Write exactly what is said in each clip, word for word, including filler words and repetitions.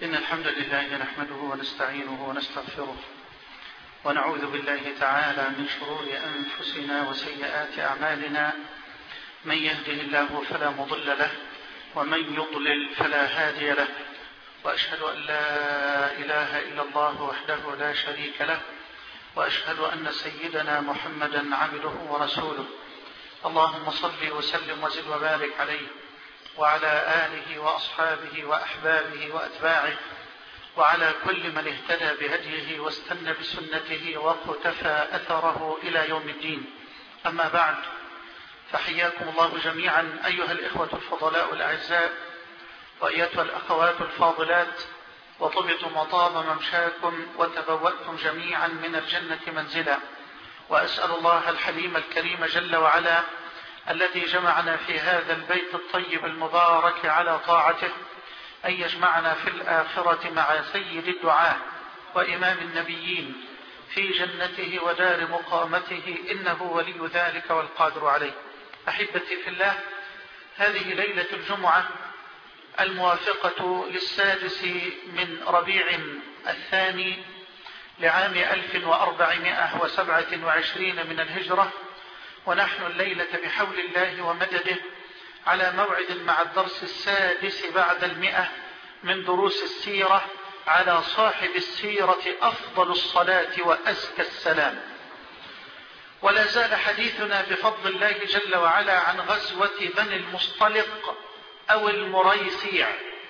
إن الحمد لله نحمده ونستعينه ونستغفره ونعوذ بالله تعالى من شرور أنفسنا وسيئات أعمالنا. من يهده الله فلا مضل له ومن يضلل فلا هادي له، وأشهد أن لا إله إلا الله وحده لا شريك له، وأشهد أن سيدنا محمدا عبده ورسوله. اللهم صل وسلم وزد وبارك عليه وعلى آله وأصحابه وأحبابه وأتباعه وعلى كل من اهتدى بهديه واستنى بسنته واقتفى أثره إلى يوم الدين. أما بعد، فحياكم الله جميعا أيها الإخوة الفضلاء الأعزاء وأيتها الأخوات الفاضلات، وطبتم وطاب ممشاكم وتبوأتم جميعا من الجنة منزلا. وأسأل الله الحليم الكريم جل وعلا الذي جمعنا في هذا البيت الطيب المبارك على طاعته أن يجمعنا في الآخرة مع سيد الدعاة وإمام النبيين في جنته ودار مقامته، إنه ولي ذلك والقادر عليه. أحبتي في الله، هذه ليلة الجمعة الموافقة للسادس من ربيع الثاني لعام ألف وأربعمائة وسبعة وعشرين من الهجرة، ونحن الليلة بحول الله ومدده على موعد مع الدرس السادس بعد المئة من دروس السيرة على صاحب السيرة أفضل الصلاة وأزكى السلام. ولا زال حديثنا بفضل الله جل وعلا عن غزوة بني المصطلق أو المريسيع،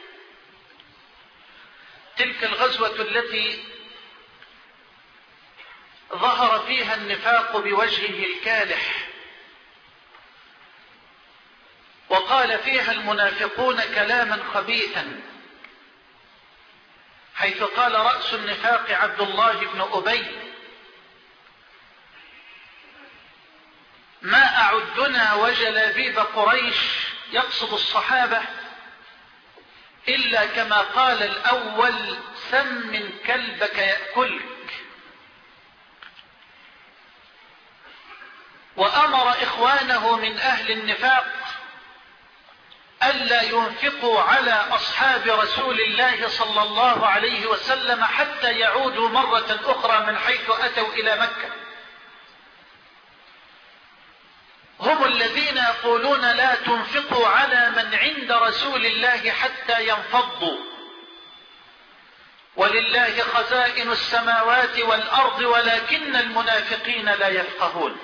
تلك الغزوة التي ظهر فيها النفاق بوجهه الكالح، وقال فيها المنافقون كلاما خبيثا، حيث قال رأس النفاق عبد الله بن أبي: ما أعدنا وجلابيب قريش، يقصد الصحابة، إلا كما قال الأول: سمن كلبك يأكلك. وأمر إخوانه من أهل النفاق ألا ينفقوا على أصحاب رسول الله صلى الله عليه وسلم حتى يعودوا مرة أخرى من حيث أتوا إلى مكة. هم الذين يقولون: لا تنفقوا على من عند رسول الله حتى ينفضوا، ولله خزائن السماوات والأرض ولكن المنافقين لا يفقهون.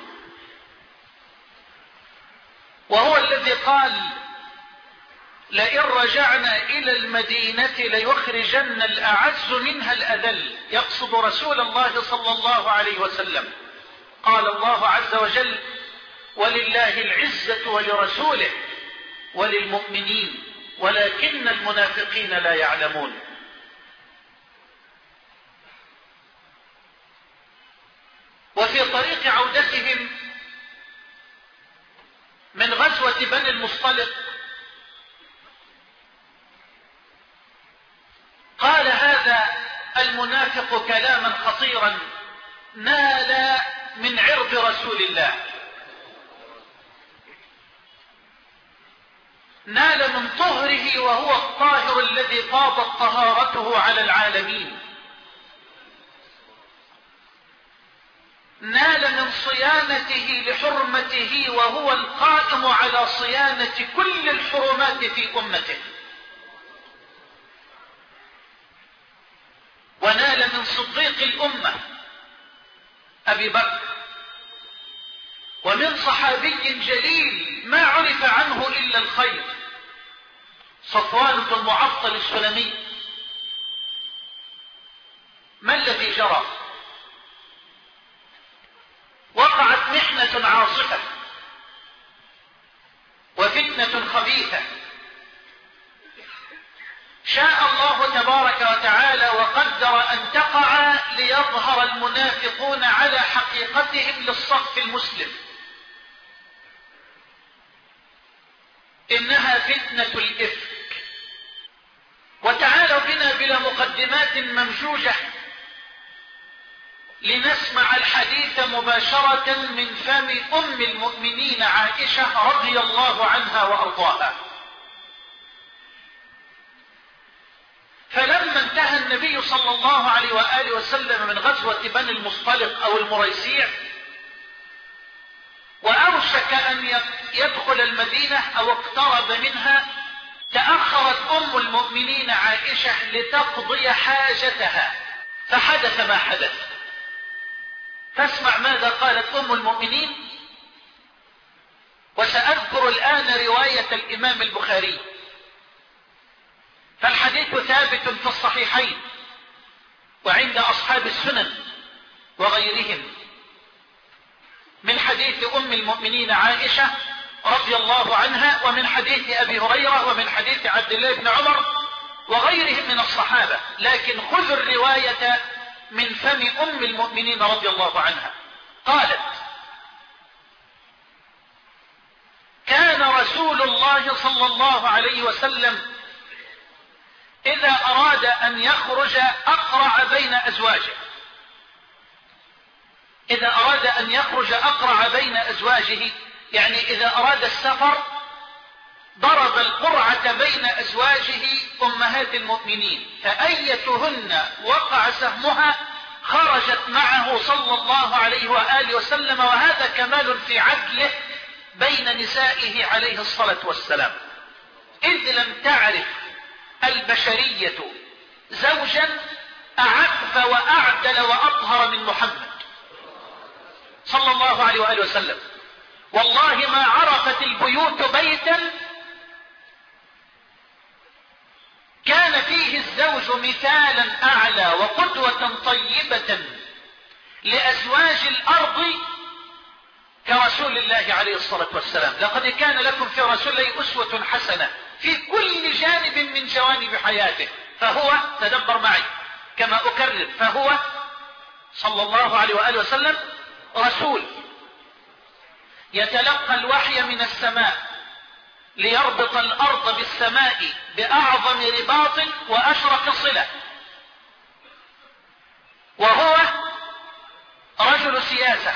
وهو الذي قال: لئن رجعنا إلى المدينة ليخرجن الأعز منها الأذل، يقصد رسول الله صلى الله عليه وسلم. قال الله عز وجل: ولله العزة ولرسوله وللمؤمنين ولكن المنافقين لا يعلمون. وفي طريق عودتهم من غزوة بني المصطلق قال هذا المنافق كلاما خطيرا نال من عرض رسول الله، نال من طهره، وهو الطاهر الذي فاضت طهارته على العالمين، نال من صيانته لحرمته، وهو القائم على صيانة كل الحرمات في أمته، ونال من صديق الأمة أبي بكر، ومن صحابي جليل ما عرف عنه إلا الخير، صفوان بن المعطل السلمي. ما الذي جرى؟ وقعت محنة عاصفة وفتنة خبيثة، شاء الله تبارك وتعالى وقدر أن تقع ليظهر المنافقون على حقيقتهم للصف المسلم. إنها فتنة الإفك. وتعالوا بنا بلا مقدمات ممجوجة لنسمع الحديث مباشرة من فم أم المؤمنين عائشة رضي الله عنها وأرضاها. فلما انتهى النبي صلى الله عليه وآله وسلم من غزوة بني المصطلق أو المريسيع وأوشك أن يدخل المدينة أو اقترب منها، تأخرت أم المؤمنين عائشة لتقضي حاجتها، فحدث ما حدث. فاسمع ماذا قالت أم المؤمنين، وسأذكر الآن رواية الإمام البخاري، فالحديث ثابت في الصحيحين وعند أصحاب السنن وغيرهم، من حديث أم المؤمنين عائشة رضي الله عنها، ومن حديث أبي هريرة، ومن حديث عبد الله بن عمر وغيرهم من الصحابة، لكن خذوا الرواية من فم أم المؤمنين رضي الله عنها. قالت: كان رسول الله صلى الله عليه وسلم إذا أراد أن يخرج أقرع بين أزواجه، إذا أراد أن يخرج أقرع بين أزواجه، يعني إذا أراد السفر ضرب القرعة بين أزواجه أمهات المؤمنين، فأيتهن وقع سهمها خرجت معه صلى الله عليه وآله وسلم، وهذا كمال في عدله بين نسائه عليه الصلاة والسلام، إذ لم تعرف البشرية زوجا أعف وأعدل وأطهر من محمد صلى الله عليه وآله وسلم. والله ما عرفت البيوت بيتا كان فيه الزوج مثالا أعلى وقدوة طيبة لأزواج الأرض كرسول الله عليه الصلاة والسلام. لقد كان لكم في رسول الله أسوة حسنة في كل جانب من جوانب حياته، فهو، تدبر معي كما أكرر، فهو صلى الله عليه وآله وسلم رسول يتلقى الوحي من السماء ليربط الأرض بالسماء بأعظم رباط وأشرف صلة، وهو رجل سياسة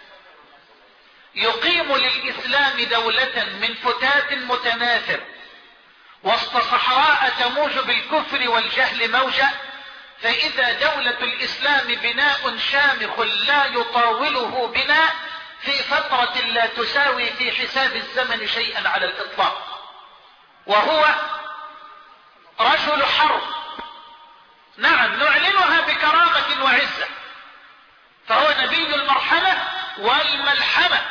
يقيم للإسلام دولة من فتات متناثر وسط صحراء تموج بالكفر والجهل موجة، فإذا دولة الإسلام بناء شامخ لا يطاوله بناء في فترة لا تساوي في حساب الزمن شيئا على الإطلاق، وهو رجل حرب، نعم نعلنها بكرامة وعزة، فهو نبي المرحمة والملحمة،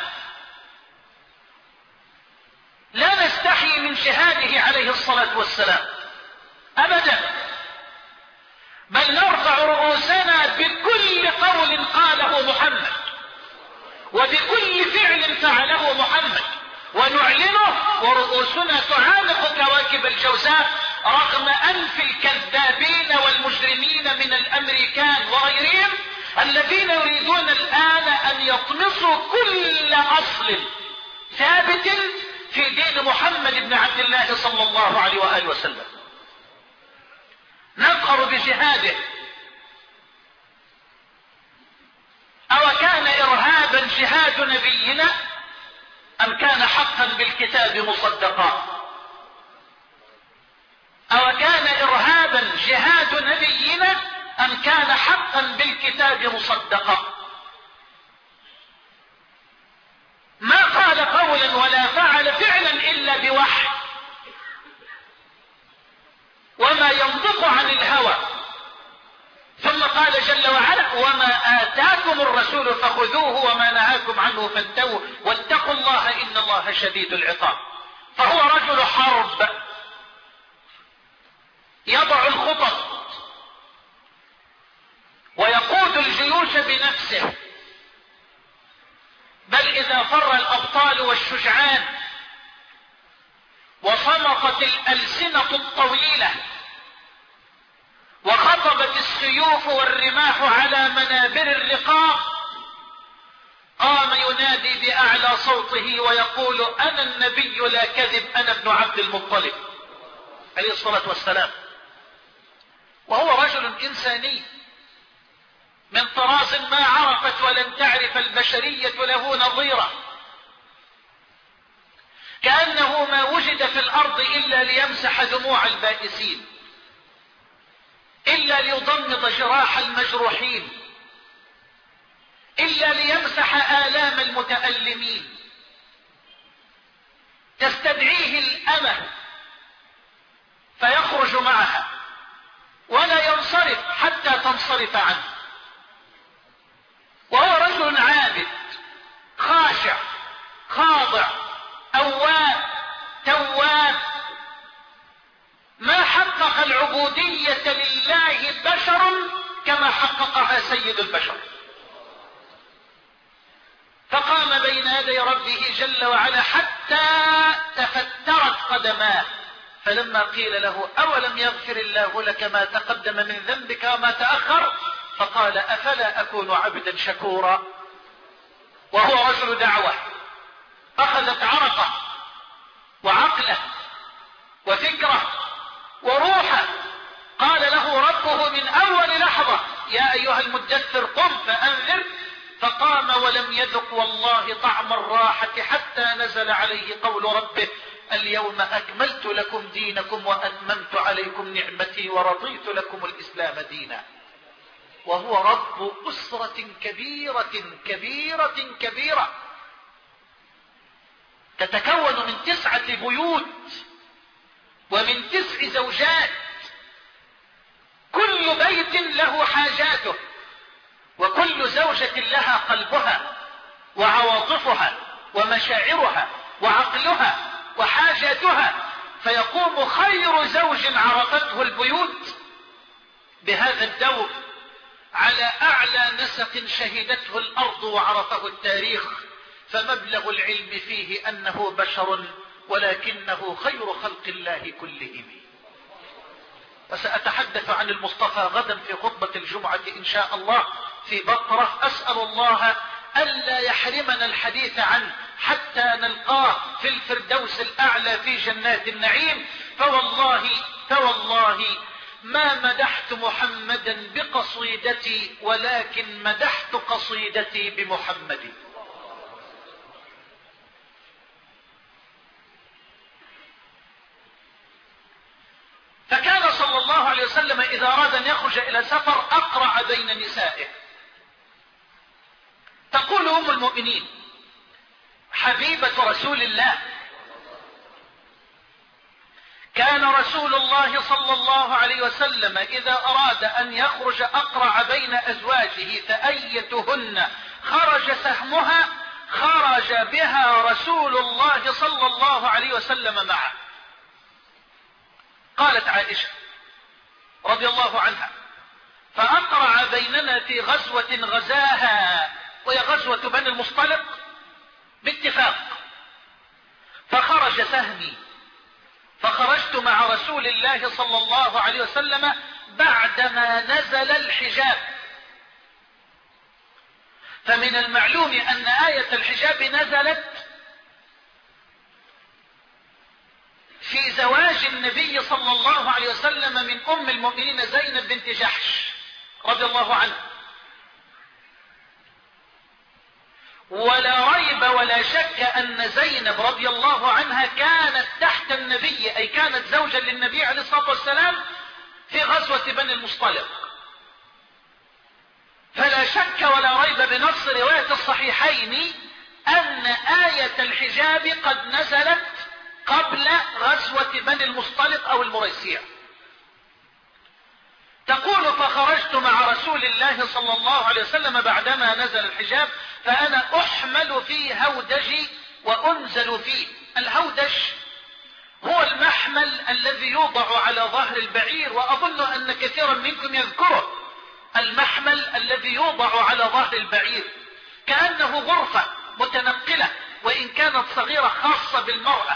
لا نستحي من جهاده عليه الصلاة والسلام أبدا، بل نرفع رؤوسنا بكل قول قاله محمد وبكل فعل فعله محمد ونعلنه، ورؤوسنا تعانق كواكب الجوزاء رغم أنف الكذابين والمجرمين من الأمريكان وغيرهم الذين يريدون الآن أن يطمسوا كل أصل ثابت في دين محمد بن عبد الله صلى الله عليه وآله وسلم. نفخر بجهاده. أو كان إرهابا جهاد نبينا أم كان حقا بالكتاب مصدقا؟ أو كان إرهابا جهاد نبينا أم كان حقا بالكتاب مصدقا؟ ما قال قولا ولا فعل فعلا إلا بوحي، وما ينطق عن الهوى. ثم قال جل وعلا: وما آتاكم الرسول فخذوه وما نهاكم عنه فانتهوا واتقوا الله إن الله شديد العقاب. فهو رجل حرب يضع الخطط ويقود الجيوش بنفسه، بل إذا فر الأبطال والشجعان وصمخت الألسنة الطويلة وخطبت السيوف والرماح على منابر الرقاب، قام ينادي بأعلى صوته ويقول: أنا النبي لا كذب، أنا ابن عبد المطلب عليه الصلاة والسلام. وهو رجل إنساني من طراز ما عرفت ولن تعرف البشرية له نظيرا، كأنه ما وجد في الأرض إلا ليمسح دموع البائسين، إلا إلا ليضمد جراح المجروحين، إلا ليمسح آلام المتألمين. تستدعيه الأمة فيخرج معها ولا ينصرف حتى تنصرف عنه، وهو رجل عابد خاشع خاضع أواب تواب، ما حقق العبودية لله بشر كما حققها سيد البشر. فقام بين يدي ربه جل وعلا حتى تفترت قدماه، فلما قيل له أولم يغفر الله لك ما تقدم من ذنبك وما تأخر، فقال أفلا أكون عبدا شكورا. وهو رجل دعوة أخذت عرقه وعقله وفكره وروحه. قال له ربه من أول لحظة يا أيها المدثر قم فأنذر، فقام ولم يذق والله طعم الراحة حتى نزل عليه قول ربه اليوم أكملت لكم دينكم وأتممت عليكم نعمتي ورضيت لكم الإسلام دينا. وهو رب أسرة كبيرة كبيرة كبيرة تتكون من تسعة بيوت ومن تسع زوجات، كل بيت له حاجاته، وكل زوجة لها قلبها وعواطفها ومشاعرها وعقلها وحاجاتها، فيقوم خير زوج عرفته البيوت بهذا الدور على أعلى نسق شهدته الأرض وعرفه التاريخ. فمبلغ العلم فيه أنه بشر ولكنه خير خلق الله كلهم. وسأتحدث عن المصطفى غدا في خطبة الجمعة إن شاء الله في بقرة. أسأل الله ألا يحرمنا الحديث عنه حتى نلقاه في الفردوس الأعلى في جنات النعيم. فوالله فوالله ما مدحت محمدا بقصيدتي ولكن مدحت قصيدتي بمحمد. فكان صلى الله عليه وسلم إذا أراد أن يخرج إلى سفر أقرع بين نسائه. تقول أم المؤمنين حبيبة رسول الله كان رسول الله صلى الله عليه وسلم إذا أراد أن يخرج أقرع بين أزواجه فأيتهن خرج سهمها خرج بها رسول الله صلى الله عليه وسلم معه. قالت عائشة رضي الله عنها فأقرع بيننا في غزوة غزاها وهي غزوة بني المصطلق باتفاق، فخرج سهمي فخرجت مع رسول الله صلى الله عليه وسلم بعدما نزل الحجاب. فمن المعلوم أن آية الحجاب نزلت في زواج النبي صلى الله عليه وسلم من أم المؤمنين زينب بنت جحش رضي الله عنها. ولا ريب ولا شك أن زينب رضي الله عنها كانت تحت النبي، أي كانت زوجا للنبي عليه الصلاة والسلام في غزوة بني المصطلق. فلا شك ولا ريب بنص رواية الصحيحين أن آية الحجاب قد نزلت قبل غزوة بني المصطلق أو المريسية. تقول فخرجت مع رسول الله صلى الله عليه وسلم بعدما نزل الحجاب فأنا أحمل في هودجي وأنزل فيه. الهودج هو المحمل الذي يوضع على ظهر البعير، وأظن أن كثيرا منكم يذكره. المحمل الذي يوضع على ظهر البعير كأنه غرفة متنقلة وإن كانت صغيرة خاصة بالمرأة،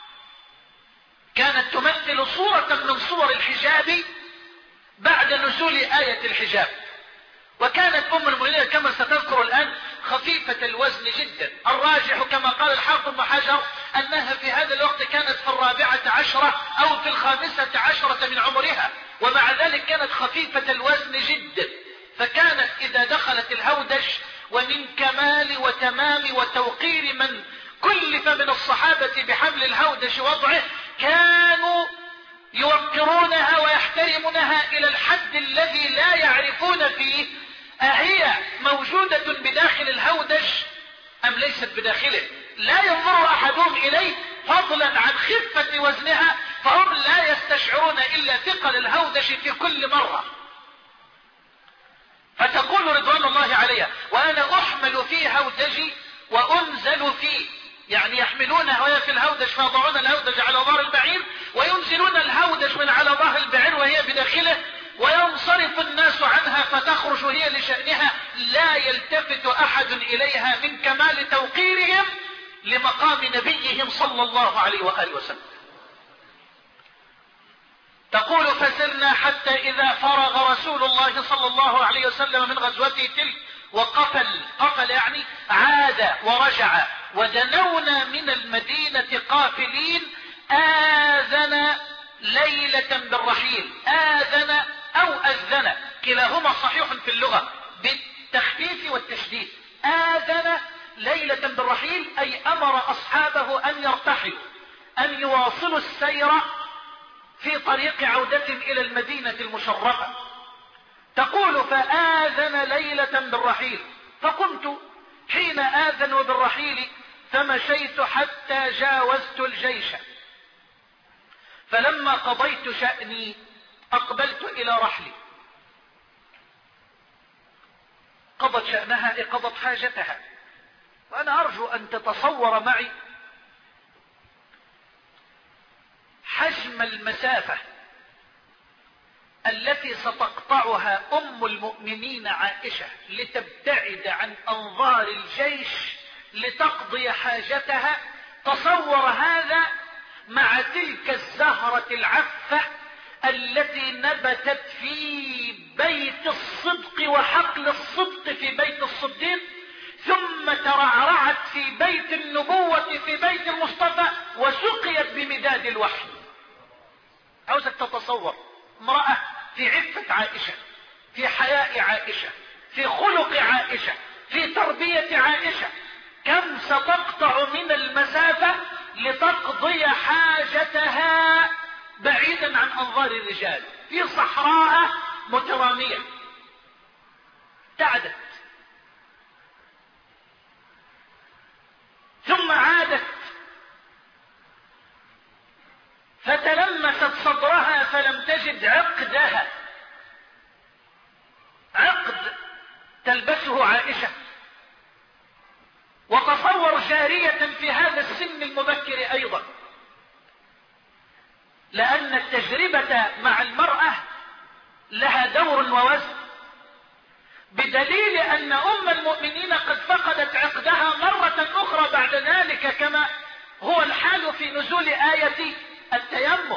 كانت تمثل صورة من صور الحجاب بعد نزول آية الحجاب. وكانت أم المؤمنين كما ستذكر الآن خفيفة الوزن جدا. الراجح كما قال الحافظ ابن حجر أنها في هذا الوقت كانت في الرابعة عشرة أو في الخامسة عشرة من عمرها، ومع ذلك كانت خفيفة الوزن جدا. فكانت إذا دخلت الهودج، ومن كمال وتمام وتوقير من كلف من الصحابة بحمل الهودج وضعه، كانوا يوقرونها ويحترمونها إلى الحد الذي لا يعرفون فيه أهي موجودة بداخل الهودج أم ليست بداخله. لا ينظر أحدهم إليه فضلا عن خفة وزنها، فهم لا يستشعرون إلا ثقل الهودج في كل مرة. فتقول رضوان الله عليها: وأنا أحمل في هودجي وأنزل فيه، يعني يحملونها وهي في الهودج فيضعون الهودج على ظهر البعير وينزلون الهودج من على ظهر البعير وهي بداخله، وينصرف الناس عنها فتخرج هي لشأنها، لا يلتفت أحد إليها من كمال توقيرهم لمقام نبيهم صلى الله عليه وآله وسلم. تقول: فسرنا حتى إذا فرغ رسول الله صلى الله عليه وسلم من غزوته تلك وقفل، قفل يعني عاد ورجع، ودنونا من المدينة قافلين، آذن ليلة بالرحيل. آذن أو أذن كلاهما صحيح في اللغة بالتخفيف والتشديد. آذن ليلة بالرحيل أي أمر أصحابه أن يرتحلوا، أن يواصلوا السير في طريق عودة إلى المدينة المشرفة. تقول: فآذن ليلة بالرحيل، فقمت حين آذنوا بالرحيل فمشيت حتى جاوزت الجيش، فلما قضيت شأني أقبلت إلى رحلي. قضت شأنها أي قضت حاجتها. وأنا أرجو أن تتصور معي حجم المسافة التي ستقطعها أم المؤمنين عائشة لتبتعد عن أنظار الجيش لتقضي حاجتها. تصور هذا مع تلك الزهرة العفة التي نبتت في بيت الصدق وحقل الصدق في بيت الصديق، ثم ترعرعت في بيت النبوة في بيت المصطفى، وسقيت بمداد الوحي. عاوزك تتصور امرأة في عفة عائشة، في حياء عائشة، في خلق عائشة، في تربية عائشة، كم ستقطع من المسافة لتقضي حاجتها بعيدا عن أنظار الرجال في صحراء مترامية. ابتعدت ثم عادت فتلمست صدرها فلم تجد عقدها، عقد تلبسه عائشة. وتصور جارية في هذا السن المبكر أيضا، لأن التجربة مع المرأة لها دور ووزن، بدليل أن أم المؤمنين قد فقدت عقدها مرة أخرى بعد ذلك، كما هو الحال في نزول آية التيمم.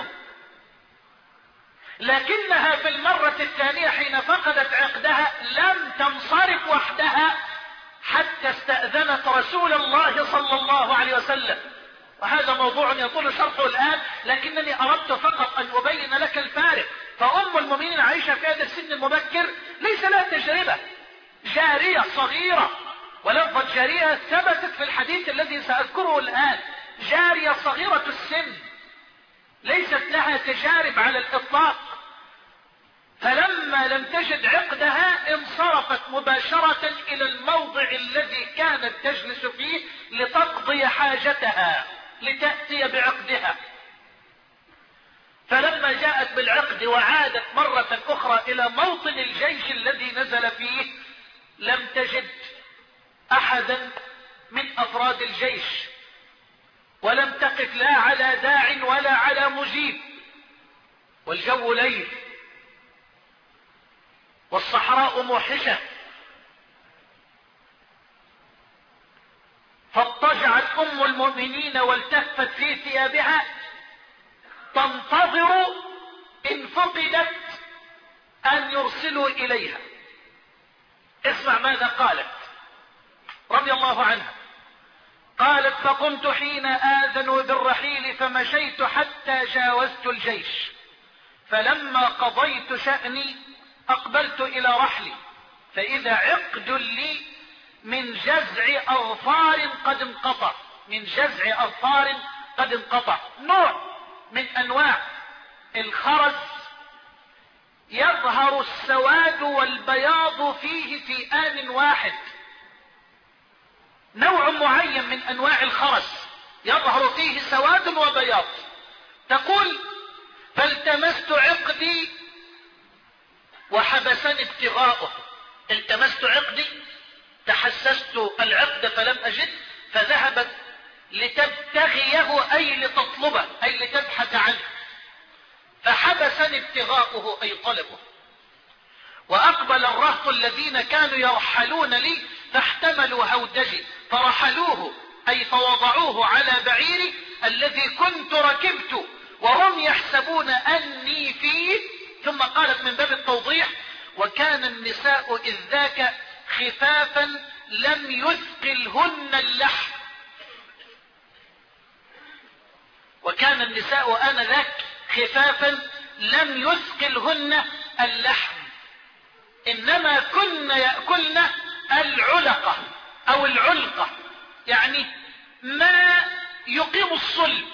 لكنها في المرة الثانية حين فقدت عقدها لم تنصرف وحدها حتى استأذنت رسول الله صلى الله عليه وسلم. وهذا موضوع يطول شرحه الآن، لكنني أردت فقط أن أبين لك الفارق. فأم المؤمنين عائشة في هذا السن المبكر ليس لها تجربة، جارية صغيرة، ولفظة جارية ثبتت في الحديث الذي سأذكره الآن، جارية صغيرة السن ليست لها تجارب على الإطلاق. فلما لم تجد عقدها انصرفت مباشرة إلى الموضع الذي كانت تجلس فيه لتقضي حاجتها، لتأتي بعقدها. فلما جاءت بالعقد وعادت مرة أخرى إلى موطن الجيش الذي نزل فيه لم تجد أحدا من أفراد الجيش، ولم تقف لا على داع ولا على مجيب، والجو ليل والصحراء موحشة. فاضطجعت أم المؤمنين والتفت في ثيابها تنتظر إن فقدت أن يرسلوا إليها. اسمع ماذا قالت رضي الله عنها. قالت: فقمت حين آذنوا بالرحيل فمشيت حتى جاوزت الجيش، فلما قضيت شأني أقبلت إلى رحلي، فإذا عقد لي من جزع أظفار قد انقطع. من جزع أظفار قد انقطع، نوع من أنواع الخرز يظهر السواد والبياض فيه في آن واحد. نوع معين من انواع الخرز يظهر فيه سواد وبياض. تقول فالتمست عقدي وحبسني ابتغاؤه. التمست عقدي، تحسست العقد فلم اجد، فذهبت لتبتغيه اي لتطلبه اي لتبحث عنه، فحبسني ابتغاؤه اي طلبه. واقبل الرهط الذين كانوا يرحلون لي فاحتملوا هودجي فرحلوه اي فوضعوه على بعيري الذي كنت ركبت وهم يحسبون اني فيه. ثم قالت من باب التوضيح: وكان النساء اذ ذاك خفافا لم يثقلهن اللحم. وكان النساء آنذاك خفافا لم يثقلهن اللحم، انما كن يأكلن العلقة او العلقة، يعني ما يقيم الصلب.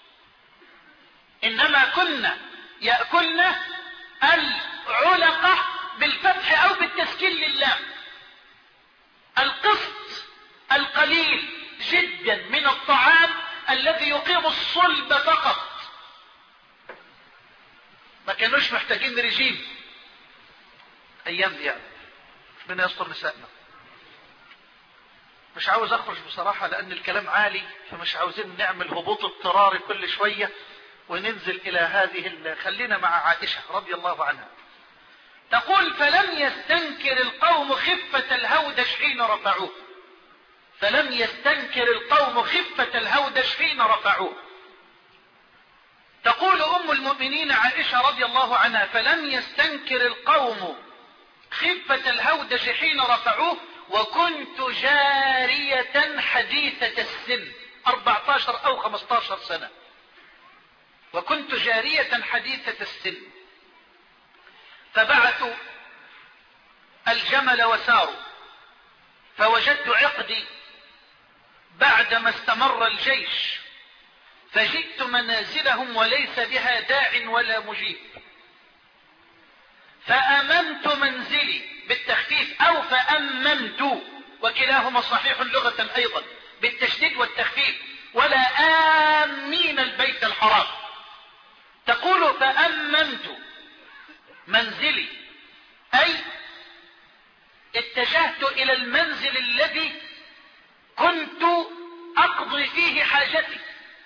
انما كن يأكلن العلقة بالفتح او بالتسكين لله، القسط القليل جدا من الطعام الذي يقيم الصلب فقط. ما كانوش محتاجين رجيم ايام دي يعني. ربنا يستر نسائنا. مش عاوز اخرج بصراحة لان الكلام عالي، فمش عاوزين نعمل هبوط اضطراري كل شوية وننزل الى هذه. خلينا مع عائشة رضي الله عنها. تقول فلم يستنكر القوم خفة الهودج حين رفعوه. فلم يستنكر القوم خفة الهودج حين رفعوه. تقول ام المؤمنين عائشة رضي الله عنها: فلم يستنكر القوم خفة الهودج حين رفعوه وكنت جارية حديثة السن، أربعة عشر أو خمسة عشر سنة، وكنت جارية حديثة السن. فبعثوا الجمل وساروا، فوجدت عقدي بعدما استمر الجيش، فجئت منازلهم وليس بها داع ولا مجيب، فأممت منزلي بالتخفيف أو فأممت، وكلاهما صحيح لغة أيضا بالتشديد والتخفيف، ولا آمين البيت الحرام. تقول فأممت منزلي أي اتجهت إلى المنزل الذي كنت أقضي فيه حاجتي،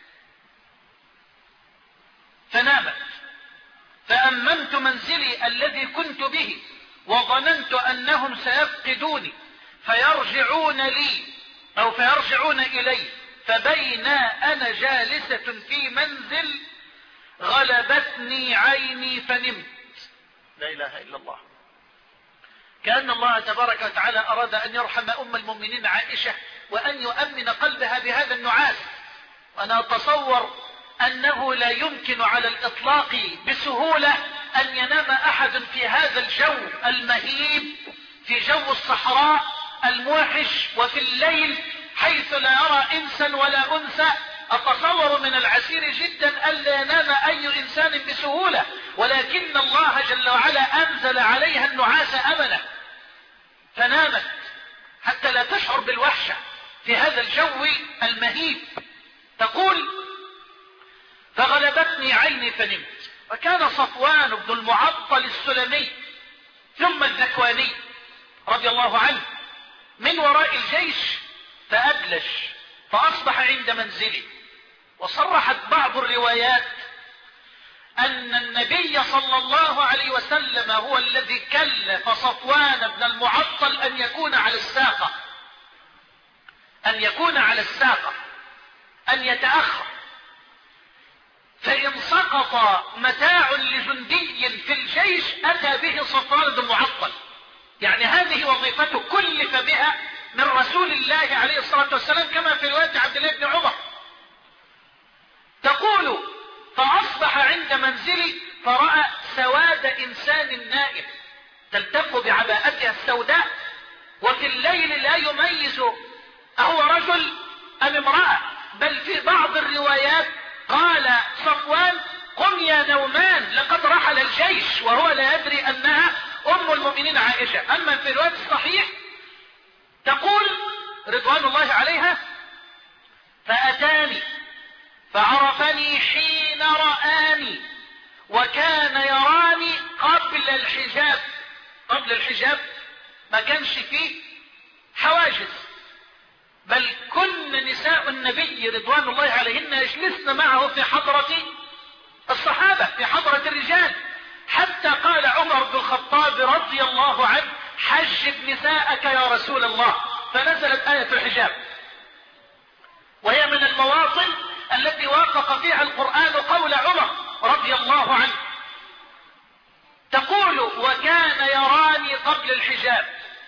فنامت. فأممت منزلي الذي كنت به وظننت أنهم سيفقدوني فيرجعون لي أو فيرجعون إلي، فبينا أنا جالسة في منزل غلبتني عيني فنمت. لا إله إلا الله. كأن الله تبارك وتعالى أراد أن يرحم أم المؤمنين عائشة وأن يؤمن قلبها بهذا النعاس. وأنا أتصور أنه لا يمكن على الإطلاق بسهولة أن ينام أحد في هذا الجو المهيب، في جو الصحراء الموحش وفي الليل حيث لا يرى إنسا ولا أنثى. أتصور من العسير جدا ألا ينام أي إنسان بسهولة، ولكن الله جل وعلا أنزل عليها النعاس أمنه فنامت حتى لا تشعر بالوحشة في هذا الجو المهيب. تقول فغلبتني عيني فنمت. وكان صفوان بن المعطل السلمي ثم الذكواني رضي الله عنه من وراء الجيش فأدلج فأصبح عند منزلي. وصرحت بعض الروايات أن النبي صلى الله عليه وسلم هو الذي كلف صفوان بن المعطل أن يكون على الساقة، أن يكون على الساقة، أن يتأخر، فإن سقط متاع لجندي في الجيش أتى به صفوان بن المعطل. يعني هذه وظيفته كلف بها من رسول الله عليه الصلاة والسلام كما في رواية عبد الله بن عمر. تقول فأصبح عند منزلي فرأى سواد إنسان نائم تلتف بعباءتها السوداء، وفي الليل لا يميز أهو رجل أم امرأة، بل في بعض الروايات قال صفوان قم يا نومان لقد رحل الجيش، وهو لا يدري أنها أم المؤمنين عائشة. أما في الرواية الصحيح تقول رضوان الله عليها: فأتاني فعرفني حين رآني وكان يراني قبل الحجاب. قبل الحجاب ما كانش فيه حواجز، بل كن نساء النبي رضوان الله عليهن يجلسن معه في حضرة الصحابة، في حضرة الرجال، حتى قال عمر بن الخطاب رضي الله عنه: حجب نساءك يا رسول الله، فنزلت آية الحجاب، وهي من المواطن التي وافق فيها القرآن قول عمر رضي الله عنه. تقول: وكان يراني قبل الحجاب،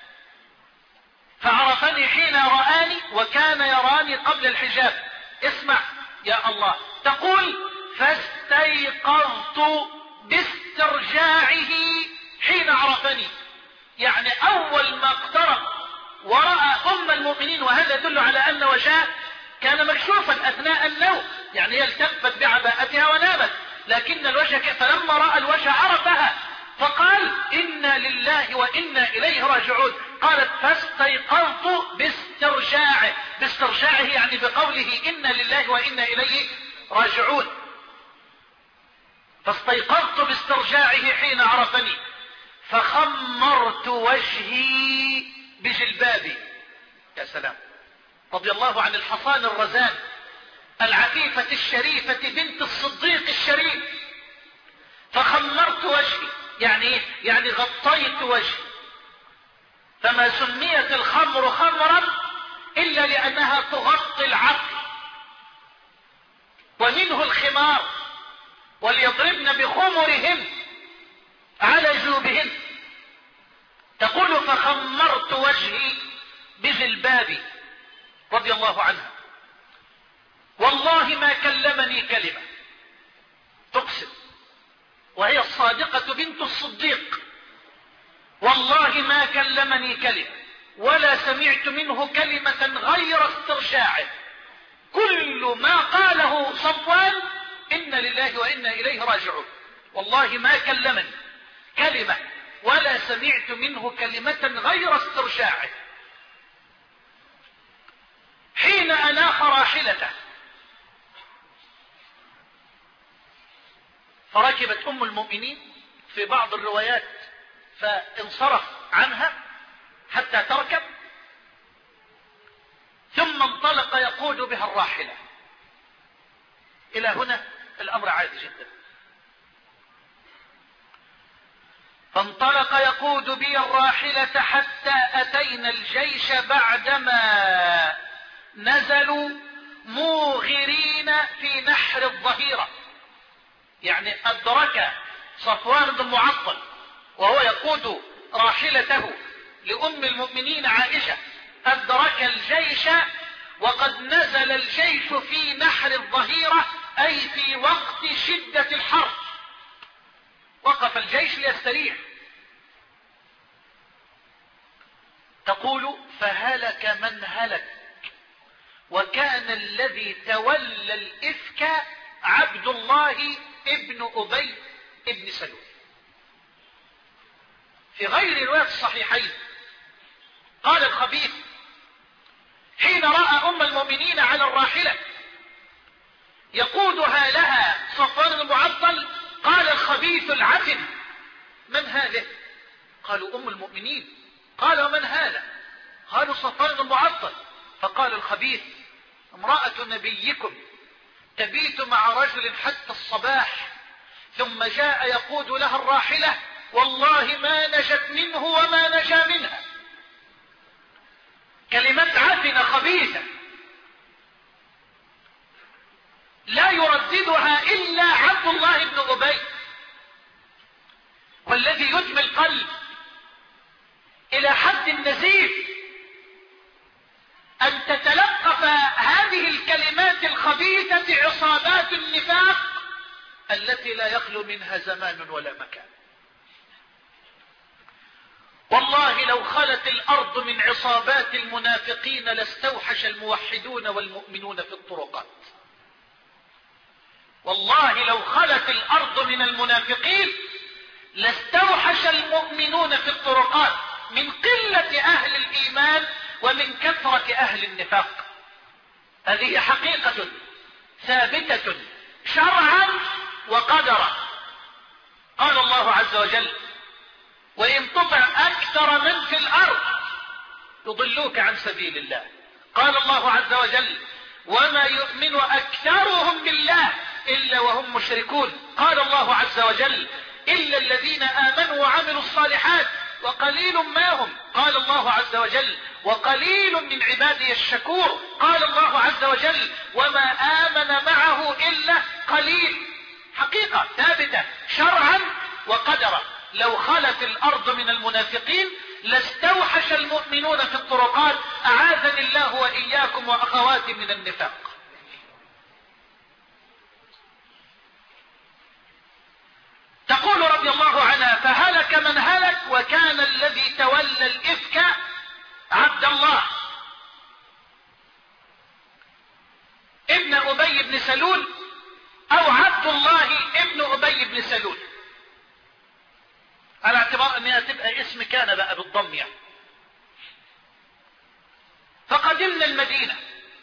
فعرفني حين رآني وكان يراني قبل الحجاب. اسمع يا الله، تقول: فاستيقظت باسترجاعه حين عرفني، يعني أول ما اقترب ورأى أم المؤمنين، وهذا يدل على أن وجهها كان مكشوفا أثناء النوم، يعني هي التفت بعباءتها ونامت، لكن الوجه فلما رأى الوجه عرفها، فقال: إنا لله وإنا إليه راجعون. قالت: فاستيقظت باسترجاعه، باسترجاعه يعني بقوله إنا لله وإنا إليه راجعون. فاستيقظت باسترجاعه حين عرفني فخمرت وجهي بجلبابي. يا سلام، رضي الله عن الحصان الرزان العفيفة الشريفة بنت الصديق الشريف. فخمرت وجهي يعني يعني غطيت وجهي، فما سميت الخمر خمرا إلا لأنها تغطي العقل، ومنه الخمار، وليضربن بخمرهن على جيوبهن. تقول: فخمرت وجهي بجلبابي رضي الله عنها، والله ما كلمني كلمة، تقسم وهي الصادقة بنت الصديق: والله ما كلمني كلمة ولا سمعت منه كلمة غير استرجاعه. كل ما قاله صفوان: إنا لله وإنا إليه راجعون. والله ما كلمني كلمة ولا سمعت منه كلمة غير استرجاعه. حين أناخ راحلته فركبت أم المؤمنين في بعض الروايات فانصرف عنها حتى تركب، ثم انطلق يقود بها الراحلة. إلى هنا الأمر عادي جدا. فانطلق يقود بي الراحلة حتى أتينا الجيش بعدما نزلوا موغرين في نحر الظهيرة، يعني أدرك صفوان بن معطل وهو يقود راحلته لأم المؤمنين عائشة، أدرك الجيش وقد نزل الجيش في نحر الظهيرة، أي في وقت شدة الحرب. وقف الجيش ليستريح. تقول: فهلك من هلك، وكان الذي تولى الإفك عبد الله ابن أبي ابن سلول. في غير رواية الصحيحين قال الخبيث حين رأى أم المؤمنين على الراحلة يقودها لها صفوان بن معطل، قال الخبيث العفن: من هذه؟ قالوا: أم المؤمنين. قال: ومن هذا؟ قالوا: صفوان بن معطل. فقال الخبيث: امرأة نبيكم تبيت مع رجل حتى الصباح، ثم جاء يقود لها الراحلة، والله ما نجت منه وما نجا منها. كلمات عفنة خبيثة لا يرددها إلا عبد الله بن أبي. والذي يدمي القلب إلى حد النزيف أن تتلقف هذه الكلمات الخبيثة عصابات النفاق التي لا يخلو منها زمان ولا مكان. والله لو خلت الأرض من عصابات المنافقين لاستوحش الموحدون والمؤمنون في الطرقات. والله لو خلت الأرض من المنافقين لاستوحش المؤمنون في الطرقات من قلة أهل الإيمان ومن كثرة أهل النفاق. هذه حقيقة ثابتة شرعا وقدرا. قال الله عز وجل: وإن تطع أكثر من في الأرض يضلوك عن سبيل الله. قال الله عز وجل: وما يؤمن أكثرهم بالله إلا وهم مشركون. قال الله عز وجل: إلا الذين آمنوا وعملوا الصالحات وقليل ما هم. قال الله عز وجل: وقليل من عبادي الشكور. قال الله عز وجل: وما آمن معه إلا قليل. حقيقة ثابتة شرعا وقدرا. لو خلت الأرض من المنافقين لاستوحش المؤمنون في الطرقات. أعاذني الله وإياكم وأخواتي من النفاق. تقول رضي الله عنها: فهلك من هلك وكان الذي تولى الإفك عبد الله ابن أبي بن سلول أو عبد الله ابن أبي بن سلول، على اعتبار أنها تبقى اسم كان بقى بالضم يعني. فقدمنا المدينة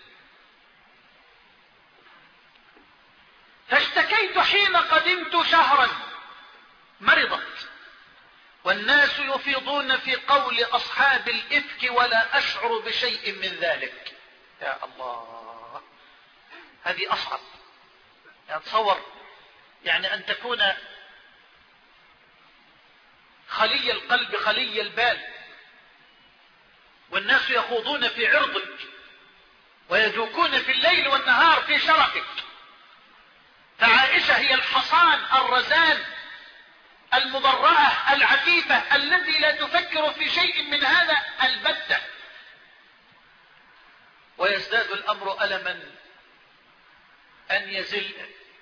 فاشتكيت حين قدمت شهرا، مرضت والناس يفيضون في قول أصحاب الإفك ولا أشعر بشيء من ذلك. يا الله، هذه أصعب. يعني تصور يعني أن تكون خلي القلب خلي البال والناس يخوضون في عرضك ويدوكون في الليل والنهار في شرفك. فعائشة هي الحصان الرزان المبرأة العفيفة التي لا تفكر في شيء من هذا البتة. ويزداد الأمر ألما أن يزل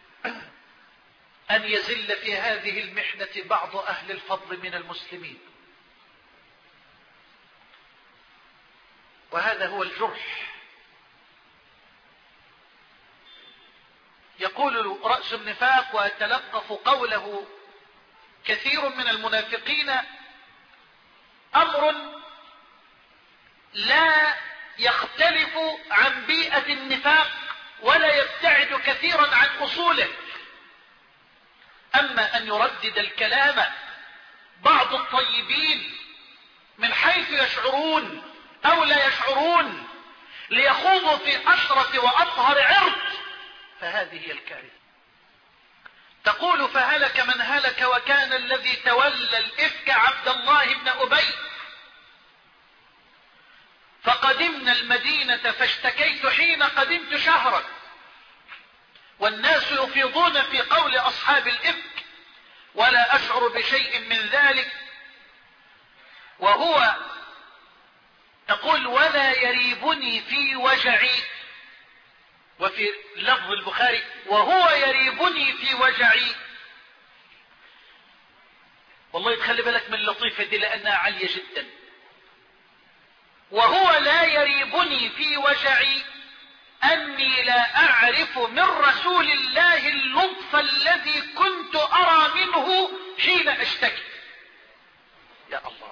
أن يزل في هذه المحنة بعض أهل الفضل من المسلمين، وهذا هو الجرح. يقول رأس النفاق ويتلقف قوله كثير من المنافقين أمر لا يختلف عن بيئة النفاق ولا يبتعد كثيرا عن أصوله. أما أن يردد الكلام بعض الطيبين من حيث يشعرون أو لا يشعرون ليخوضوا في أشرف وأطهر عرض، فهذه هي الكارثة. تقول: فهلك من هلك وكان الذي تولى الإفك عبد الله بن أبي. فقدمنا المدينة فاشتكيت حين قدمت شهرا والناس يفيضون في قول أصحاب الإفك ولا أشعر بشيء من ذلك. وهو تقول: ولا يريبني في وجعي. وفي لفظ البخاري: وهو يريبني في وجعي. والله تخلي بالك من اللطيفة دي لأنها عالية جدا. وهو لا يريبني في وجعي أني لا أعرف من رسول الله اللطف الذي كنت أرى منه حين أشتكي. يا الله،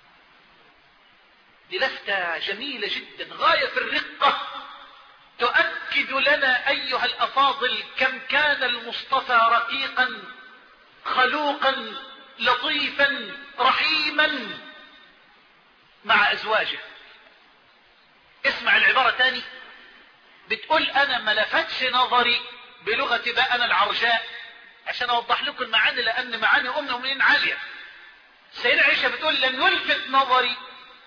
دي لفتة جميلة جدا غاية في الرقة تؤكد لنا أيها الأفاضل كم كان المصطفى رقيقا خلوقا لطيفا رحيما مع أزواجه. اسمع العبارة تاني، بتقول: أنا ما لفتش نظري بلغة بقى أنا العرجاء عشان أوضح لكم المعاني لأن معاني أم المؤمنين عالية. سيدة عائشة بتقول: لن يلفت نظري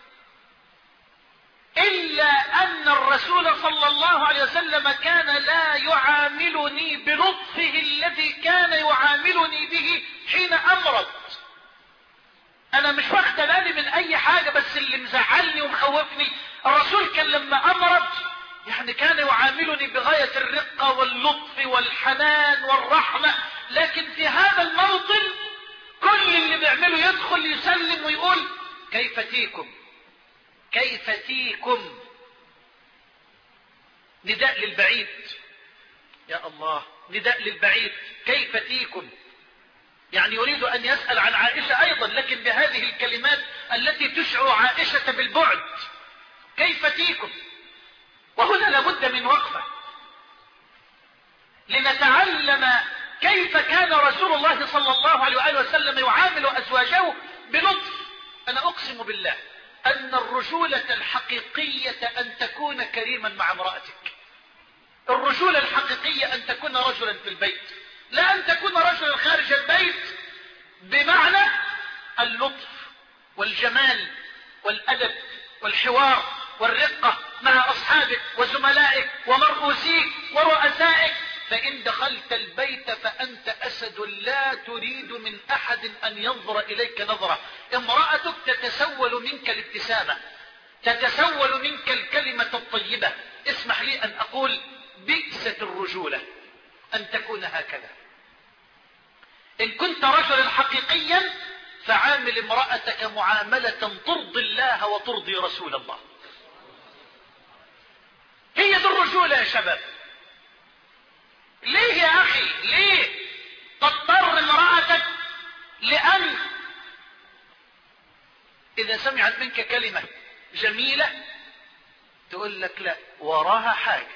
إلا أن الرسول صلى الله عليه وسلم كان لا يعاملني بلطفه الذي كان يعاملني به حين أمرض. أنا مش واخد بالي من أي حاجة، بس اللي مزعلني ومخوفني الرسول كان لما أمرض يعني كان يعاملني بغاية الرقة واللطف والحنان والرحمة، لكن في هذا الموطن كل اللي بيعمله يدخل يسلم ويقول: كيف تيكم كيف تيكم، نداء للبعيد. يا الله، نداء للبعيد، كيف فيكم؟ يعني يريد أن يسأل عن عائشة أيضا، لكن بهذه الكلمات التي تشعر عائشة بالبعد. كيف فيكم؟ وهنا لابد من وقفة لنتعلم كيف كان رسول الله صلى الله عليه وآله وسلم يعامل أزواجه بلطف. أنا أقسم بالله أن الرجولة الحقيقية أن تكون كريما مع امرأتك. الرجولة الحقيقية أن تكون رجلا في البيت، لا أن تكون رجلا خارج البيت، بمعنى اللطف والجمال والأدب والحوار والرقة مع أصحابك وزملائك ومرؤوسيك ورؤسائك. فإن دخلت البيت فأنت أسد لا تريد من أحد أن ينظر إليك نظرة. امرأتك تتسول منك الابتسامة، تتسول منك الكلمة الطيبة. اسمح لي أن أقول بئست الرجولة أن تكون هكذا. إن كنت رجلا حقيقيا فعامل امرأتك معاملة ترضي الله وترضي رسول الله. هي دي الرجولة يا شباب. ليه يا أخي؟ ليه تضطر امرأتك لأن إذا سمعت منك كلمة جميلة تقول لك لا وراها حاجة؟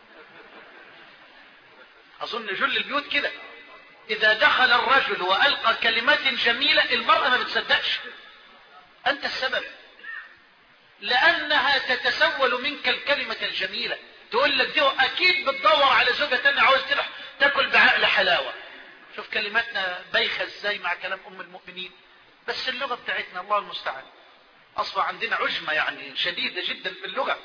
أظن جل البيوت كده، إذا دخل الرجل وألقى كلمات جميلة المرأة ما بتصدقش. أنت السبب، لأنها تتسول منك الكلمة الجميلة. تقول لك دي أكيد بتدور على زوجة تانية عاوز تروح تاكل بعقل حلاوة. شوف كلماتنا بايخة ازاي مع كلام أم المؤمنين. بس اللغة بتاعتنا الله المستعان أصبح عندنا عجمة يعني شديدة جدا في اللغة.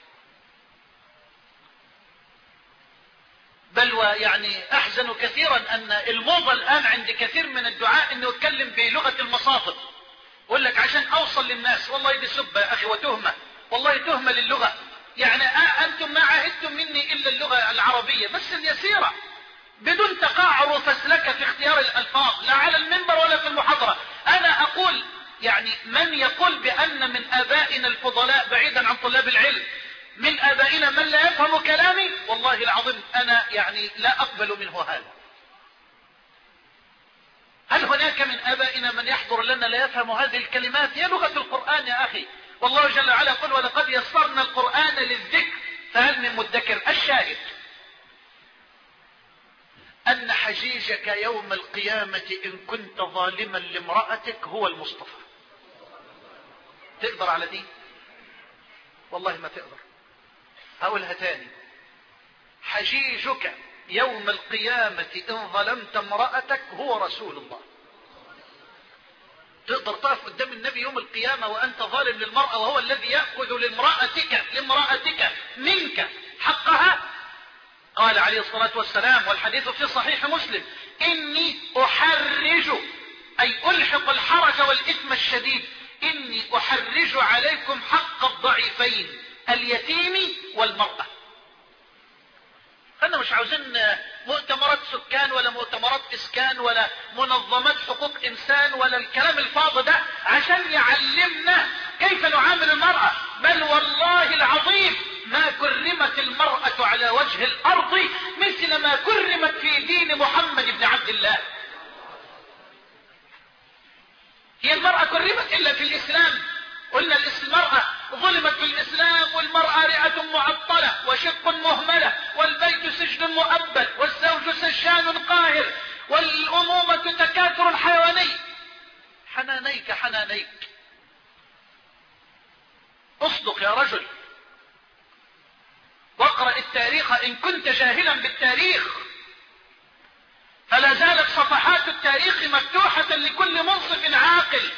بل ويعني أحزن كثيرا أن الموضة الآن عند كثير من الدعاء أنه يتكلم بلغة المصاطب. يقول لك عشان أوصل للناس. والله دي سبة يا أخي وتهمة، والله تهمة للغة. يعني آه أنتم ما عهدتم مني إلا اللغة العربية بس اليسيرة، بدون تقاعر وفسلكة في اختيار الألفاظ، لا على المنبر ولا في المحاضرة. أنا أقول يعني من يقول بأن من آبائنا الفضلاء بعيدا عن طلاب العلم من آبائنا من لا يفهم كلامي، والله العظيم أنا يعني لا أقبل منه هذا. هل هناك من آبائنا من يحضر لنا لا يفهم هذه الكلمات؟ هي لغة القرآن يا أخي. والله جل وعلا يقول ولقد يسرنا القرآن للذكر فهل من مدكر. الشاهد أن حجيجك يوم القيامة إن كنت ظالما لامرأتك هو المصطفى. تقدر على دي؟ والله ما تقدر. هقولها تاني، حجيجك يوم القيامة إن ظلمت امرأتك هو رسول الله. تقدر تقف قدام النبي يوم القيامة وأنت ظالم للمرأة وهو الذي يأخذ لامرأتك لامرأتك منك حقها؟ قال عليه الصلاة والسلام والحديث في صحيح مسلم إني أحرج أي ألحق الحرج والإثم الشديد، إني أحرج عليكم حق الضعيفين اليتيم والمرأة. احنا مش عاوزين مؤتمرات سكان ولا مؤتمرات اسكان ولا منظمات حقوق انسان ولا الكلام الفاضي ده عشان يعلمنا كيف نعامل المرأة. بل والله العظيم ما كرمت المرأة على وجه الارض مثل ما كرمت في دين محمد بن عبد الله. هي المرأة كرمت الا في الاسلام؟ قلنا المرأة ظلمت في الإسلام، والمرأة رئة معطلة وشق مهملة والبيت سجن مؤبد والزوج سجان قاهر والأمومة تكاثر حيواني. حنانيك حنانيك، اصدق يا رجل واقرأ التاريخ إن كنت جاهلا بالتاريخ. فلا زالت صفحات التاريخ مفتوحة لكل منصف عاقل.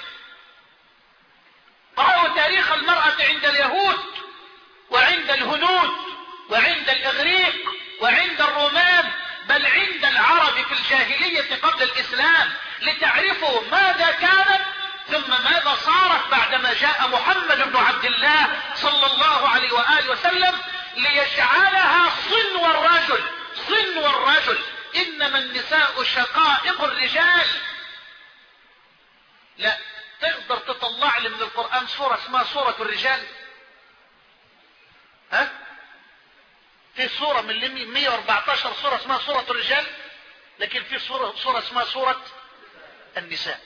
قرأوا تاريخ المرأة عند اليهود وعند الهنود وعند الإغريق وعند الرومان، بل عند العرب في الجاهلية قبل الإسلام، لتعرفوا ماذا كانت ثم ماذا صارت بعدما جاء محمد بن عبد الله صلى الله عليه وآله وسلم ليجعلها صنو الرجل. صنو الرجل، إنما النساء شقائق الرجال. لا تقدر تطلع لي من القرآن سورة اسمها سورة الرجال؟ ها؟ في صورة من مئة وأربعتاشر صورة اسمها صورة الرجال، لكن في صورة, صورة اسمها صورة النساء.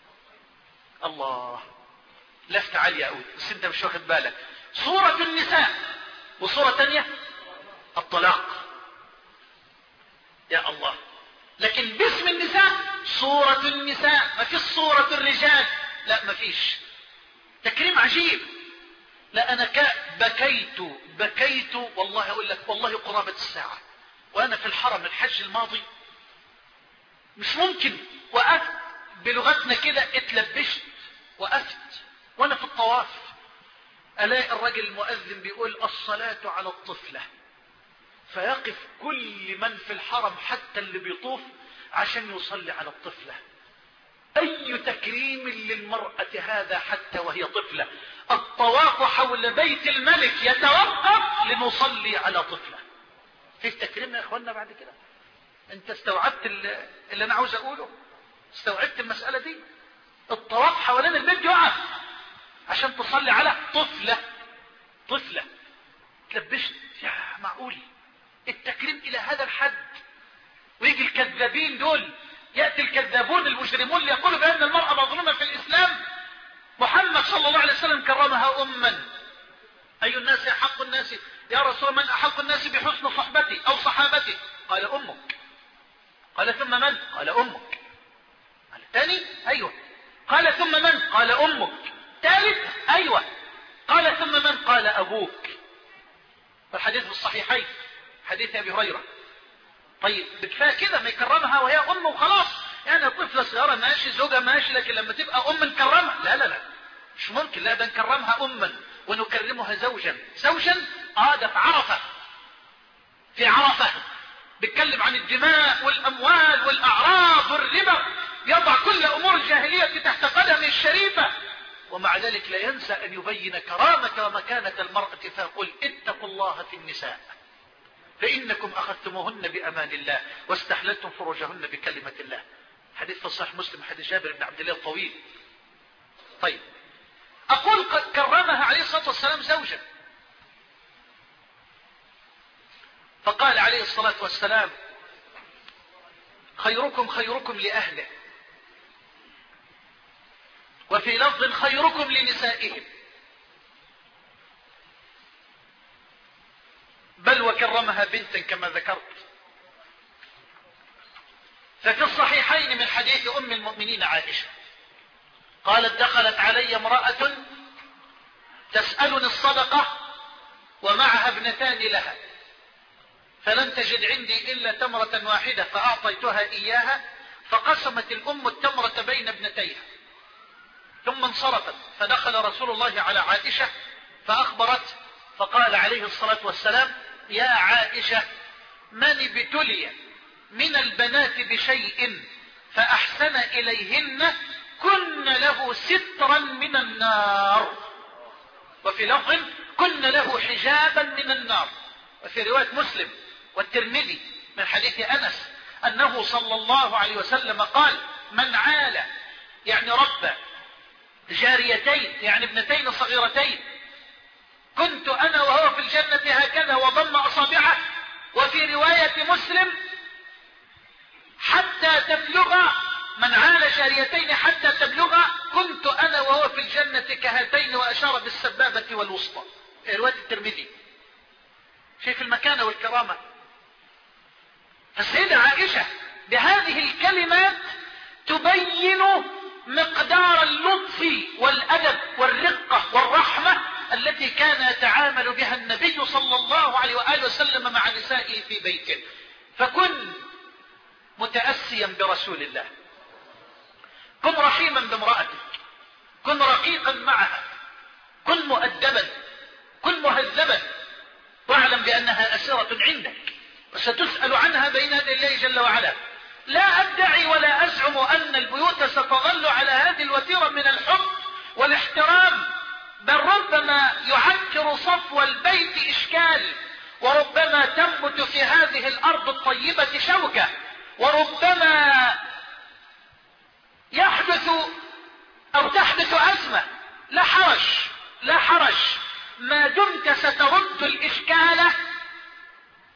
الله، لفتة عالية قوي بس انت مش واخد بالك. صورة النساء وصورة تانية الطلاق. يا الله، لكن باسم النساء صورة النساء، ما فيش صورة الرجال، لا ما فيش. تكريم عجيب. لا انا بكيت بكيت والله اقول لك والله قرابة الساعة وانا في الحرم الحج الماضي، مش ممكن. وقفت بلغتنا كده اتلبشت، وقفت وانا في الطواف الاقي الرجل المؤذن بيقول الصلاة على الطفلة، فيقف كل من في الحرم حتى اللي بيطوف عشان يصلي على الطفلة. اي تكريم للمرأة هذا حتى وهي طفلة. الطواف حول بيت الملك يتوقف لنصلي على طفلة. في تكريم يا اخوانا بعد كده؟ انت استوعبت اللي, اللي انا عاوز اقوله؟ استوعبت المسألة دي؟ الطواف حوالين البيت يقف عشان تصلي على طفلة. طفلة تلبشت، يا معقول التكريم الى هذا الحد؟ ويجي الكذابين دول، يأتي الكذابون المجرمون ليقولوا بأن المرأة مظلومة في الإسلام. محمد صلى الله عليه وسلم كرمها أما. أي الناس أحق الناس يا رسول من أحق الناس بحسن صحبتي أو صحابتي؟ قال أمك. قال ثم من؟ قال أمك. قال ثاني أيوة. قال ثم من؟ قال أمك. ثالث أيوة. قال ثم من؟ قال أبوك. والحديث في الصحيحين حديث أبي هريرة. طيب بكفاية كده ما يكرمها وهي أم وخلاص؟ يعني طفلة صغيرة ماشي، زوجة ماشي، لكن لما تبقى أم نكرمها؟ لا لا لا مش ممكن. لا ده نكرمها أما ونكرمها زوجا. زوجا آه ده في عرفة. في عرفة بيتكلم عن الدماء والأموال والأعراض والربا، يضع كل أمور الجاهلية تحت قدمه الشريفة، ومع ذلك لا ينسى أن يبين كرامة ومكانة المرأة فيقول اتقوا الله في النساء فإنكم أخذتموهن بأمان الله واستحللتم فروجهن بكلمة الله. حديث في صحيح مسلم حديث جابر بن عبد الله الطويل. طيب أقول قد كرمها عليه الصلاة والسلام زوجا، فقال عليه الصلاة والسلام خيركم خيركم لأهله، وفي لفظ خيركم لنسائهم، بل وكرمها بنتا كما ذكرت. ففي الصحيحين من حديث أم المؤمنين عائشة قالت دخلت علي امرأة تسألني الصدقة ومعها ابنتان لها، فلم تجد عندي إلا تمرة واحدة فأعطيتها إياها، فقسمت الأم التمرة بين ابنتيها ثم انصرفت، فدخل رسول الله على عائشة فأخبرت، فقال عليه الصلاة والسلام يا عائشة من ابتلي من البنات بشيء فأحسن إليهن كن له سترا من النار، وفي لفظ كن له حجابا من النار. وفي رواية مسلم والترمذي من حديث أنس أنه صلى الله عليه وسلم قال من عال يعني رب جاريتين يعني ابنتين صغيرتين كنت أنا وهو في الجنة هكذا وضم أصابعه. وفي رواية مسلم حتى تبلغ من عال جاريتين حتى تبلغ كنت أنا وهو في الجنة كهاتين، وأشار بالسبابة والوسطى. رواية الترمذي. شايف المكانة والكرامة. فالسيدة عائشة بهذه الكلمات تبين مقدار اللطف والأدب والرقة والرحمة التي كان يتعامل بها النبي صلى الله عليه وآله وسلم مع نسائه في بيته. فكن متأسيا برسول الله، كن رحيما بامرأتك، كن رقيقا معها، كن مؤدبا، كن مهذبا، واعلم بأنها أسيرة عندك وستسأل عنها بين يدي الله جل وعلا. لا أدعي ولا أزعم أن البيوت ستظل على هذه الوتيرة من الحب والاحترام، بل ربما يعكر صفو البيت إشكال، وربما تنبت في هذه الأرض الطيبة شوكة، وربما يحدث أو تحدث أزمة. لا حرج لا حرج ما دمت سترد الإشكال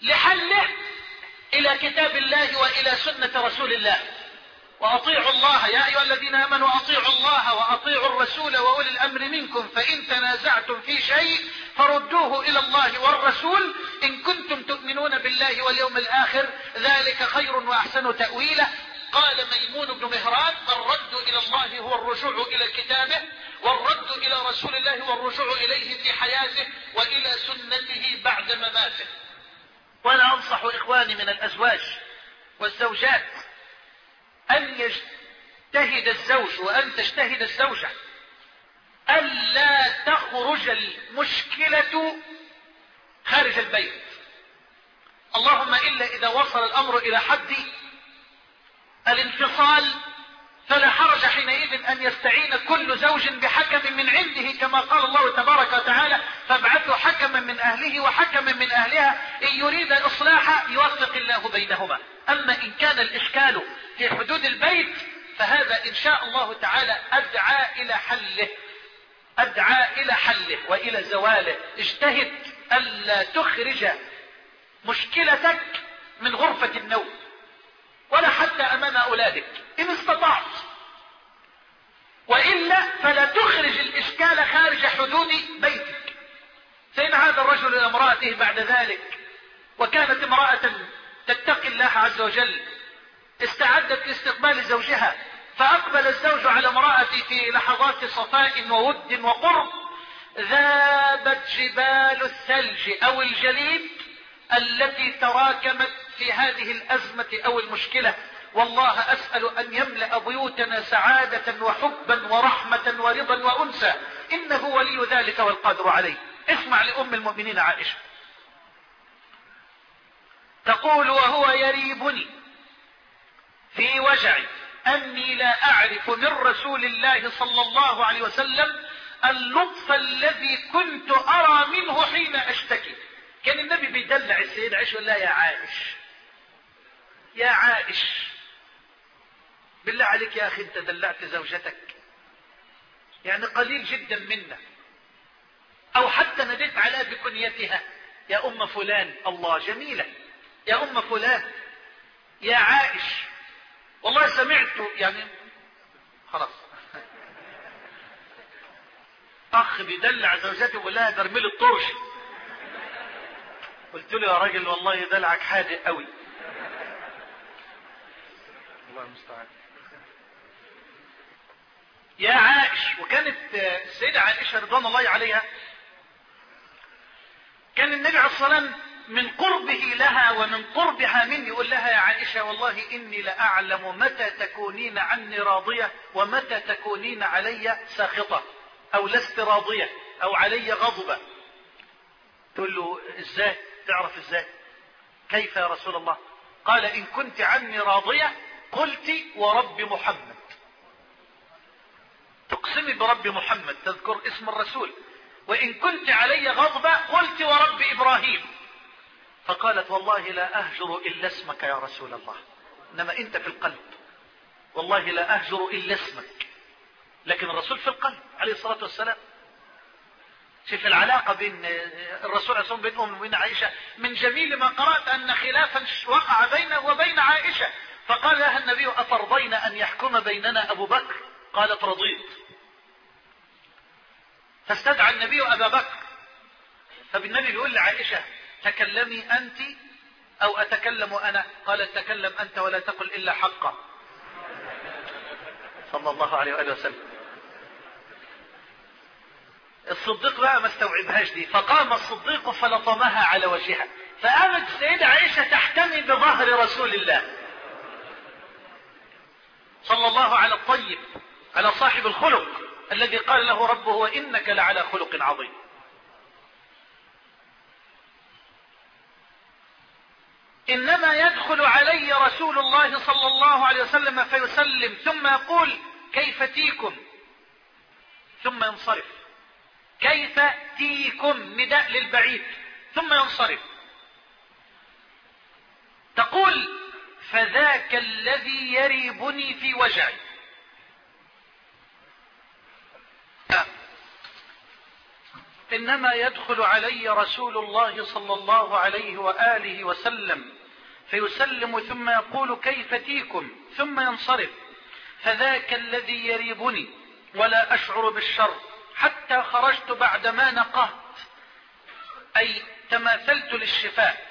لحله إلى كتاب الله وإلى سنة رسول الله. وأطيعوا الله يا أيها الذين آمنوا أطيعوا الله وأطيعوا الرسول وأولي الأمر منكم فإن تنازعتم في شيء فردوه إلى الله والرسول إن كنتم تؤمنون بالله واليوم الآخر ذلك خير وأحسن تأويله. قال ميمون بن مهران: الرد إلى الله هو الرجوع إلى كتابه، والرد إلى رسول الله هو الرجوع إليه في حياته وإلى سنته بعد مماته. وأنا أنصح إخواني من الأزواج والزوجات أن يجتهد الزوج وأن تجتهد الزوجة ألا تخرج المشكلة خارج البيت، اللهم إلا إذا وصل الأمر إلى حد الانفصال، فلا حرج حينئذ أن يستعين كل زوج بحكم من عنده كما قال الله تبارك وتعالى: فابعثوا حكما من أهله وحكما من أهلها إن يريد إصلاحا يوفق الله بينهما. أما إن كان الإشكال في حدود البيت فهذا إن شاء الله تعالى أدعى إلى حله أدعى إلى حله وإلى زواله. اجتهد ألا تخرج مشكلتك من غرفة النوم ولا حتى أمام أولادك إن استطعت، وإلا فلا تخرج الإشكال خارج حدود بيتك. فإن عاد الرجل إلى امرأته بعد ذلك وكانت امرأة تتقي الله عز وجل استعدت لاستقبال زوجها، فأقبل الزوج على امرأته في لحظات صفاء وود وقرب، ذابت جبال الثلج أو الجليد التي تراكمت في هذه الأزمة أو المشكلة. والله أسأل أن يملأ بيوتنا سعادة وحبا ورحمة ورضا وأنسا، إنه ولي ذلك والقادر عليه. اسمع لأم المؤمنين عائشة تقول: وهو يريبني في وجعي أني لا أعرف من رسول الله صلى الله عليه وسلم اللطف الذي كنت أرى منه حين أشتكي. كان النبي بيدلع السيدة عائشة يقول لها: يا عائش يا عائش، بالله عليك يا أخي أنت دلعت زوجتك؟ يعني قليل جدا منا. أو حتى نديت عليها بكنيتها: يا أم فلان، الله جميلة، يا أم فلان، يا عائش. والله سمعت يعني خلاص أخ بيدلع زوجته يقول لها: درميل الطرش. قلت له: يا راجل والله دلعك حادق قوي. الله المستعان. يا عائش. وكانت السيدة عائشة رضوان الله عليها كان النبي عليه الصلاة والسلام من قربه لها ومن قربها مني يقول لها: يا عائشة والله إني لأعلم متى تكونين عني راضية ومتى تكونين علي ساخطة أو لست راضية أو علي غضبة. تقول له: إزاي تعرف؟ إزاي؟ كيف يا رسول الله؟ قال: إن كنت عني راضية قلت ورب محمد، تقسمي برب محمد، تذكر اسم الرسول. وإن كنت علي غضبة قلت ورب إبراهيم. فقالت: والله لا أهجر إلا اسمك يا رسول الله، إنما أنت في القلب، والله لا أهجر إلا اسمك. لكن الرسول في القلب عليه الصلاة والسلام. شوف العلاقة بين الرسول عليه الصلاة والسلام بين أم وبين عائشة. من جميل ما قرأت أن خلافا وقع بينه وبين عائشة، فقال لها النبي: أترضين أن يحكم بيننا أبو بكر؟ قالت: رضيت. فاستدعى النبي أبا بكر، فالنبي يقول لعائشة: تكلمي أنت أو أتكلم أنا؟ قالت: تكلم أنت ولا تقل إلا حقا، صلى الله عليه وآله وسلم. الصديق بقى ما استوعبهاش دي، فقام الصديق فلطمها على وجهها، فقامت السيدة عائشة تحتمي بظهر رسول الله صلى الله على الطيب، على صاحب الخلق الذي قال له ربه: وإنك لعلى خلق عظيم. إنما يدخل علي رسول الله صلى الله عليه وسلم فيسلم ثم يقول: كيف تيكم؟ ثم ينصرف. كيف تيكم نداء للبعيد، ثم ينصرف. تقول: فذاك الذي يريبني في وجعي. إنما يدخل علي رسول الله صلى الله عليه وآله وسلم فيسلم ثم يقول كيف تيكم ثم ينصرف، فذاك الذي يريبني ولا أشعر بالشر حتى خرجت بعدما نقهت، أي تماثلت للشفاء.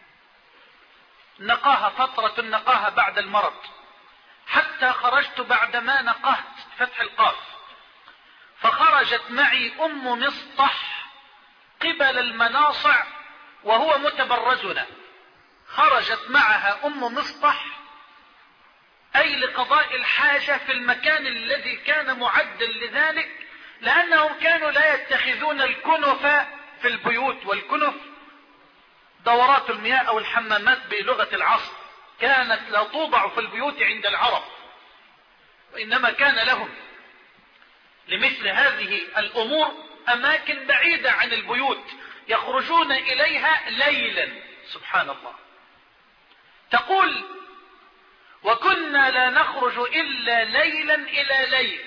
نقاها فترة النقاها بعد المرض، حتى خرجت بعدما نقهت فتح القاف، فخرجت معي أم مصطح قبل المناصع وهو متبرزنا. خرجت معها أم مصطح أي لقضاء الحاجة في المكان الذي كان معدا لذلك، لأنهم كانوا لا يتخذون الكنف في البيوت، والكنف دورات المياه أو الحمامات بلغة العصر، كانت لا توضع في البيوت عند العرب، وإنما كان لهم لمثل هذه الأمور أماكن بعيدة عن البيوت يخرجون إليها ليلا. سبحان الله. تقول وكنا لا نخرج إلا ليلا إلى ليل،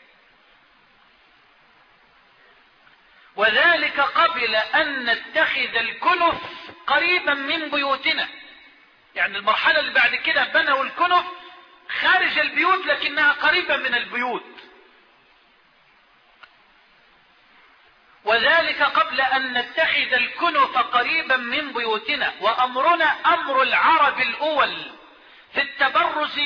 وذلك قبل أن نتخذ الكنف قريبا من بيوتنا. يعني المرحلة اللي بعد كده بنوا الكنف خارج البيوت لكنها قريبة من البيوت. وذلك قبل أن نتخذ الكنف قريبا من بيوتنا، وأمرنا أمر العرب الأول في التبرز.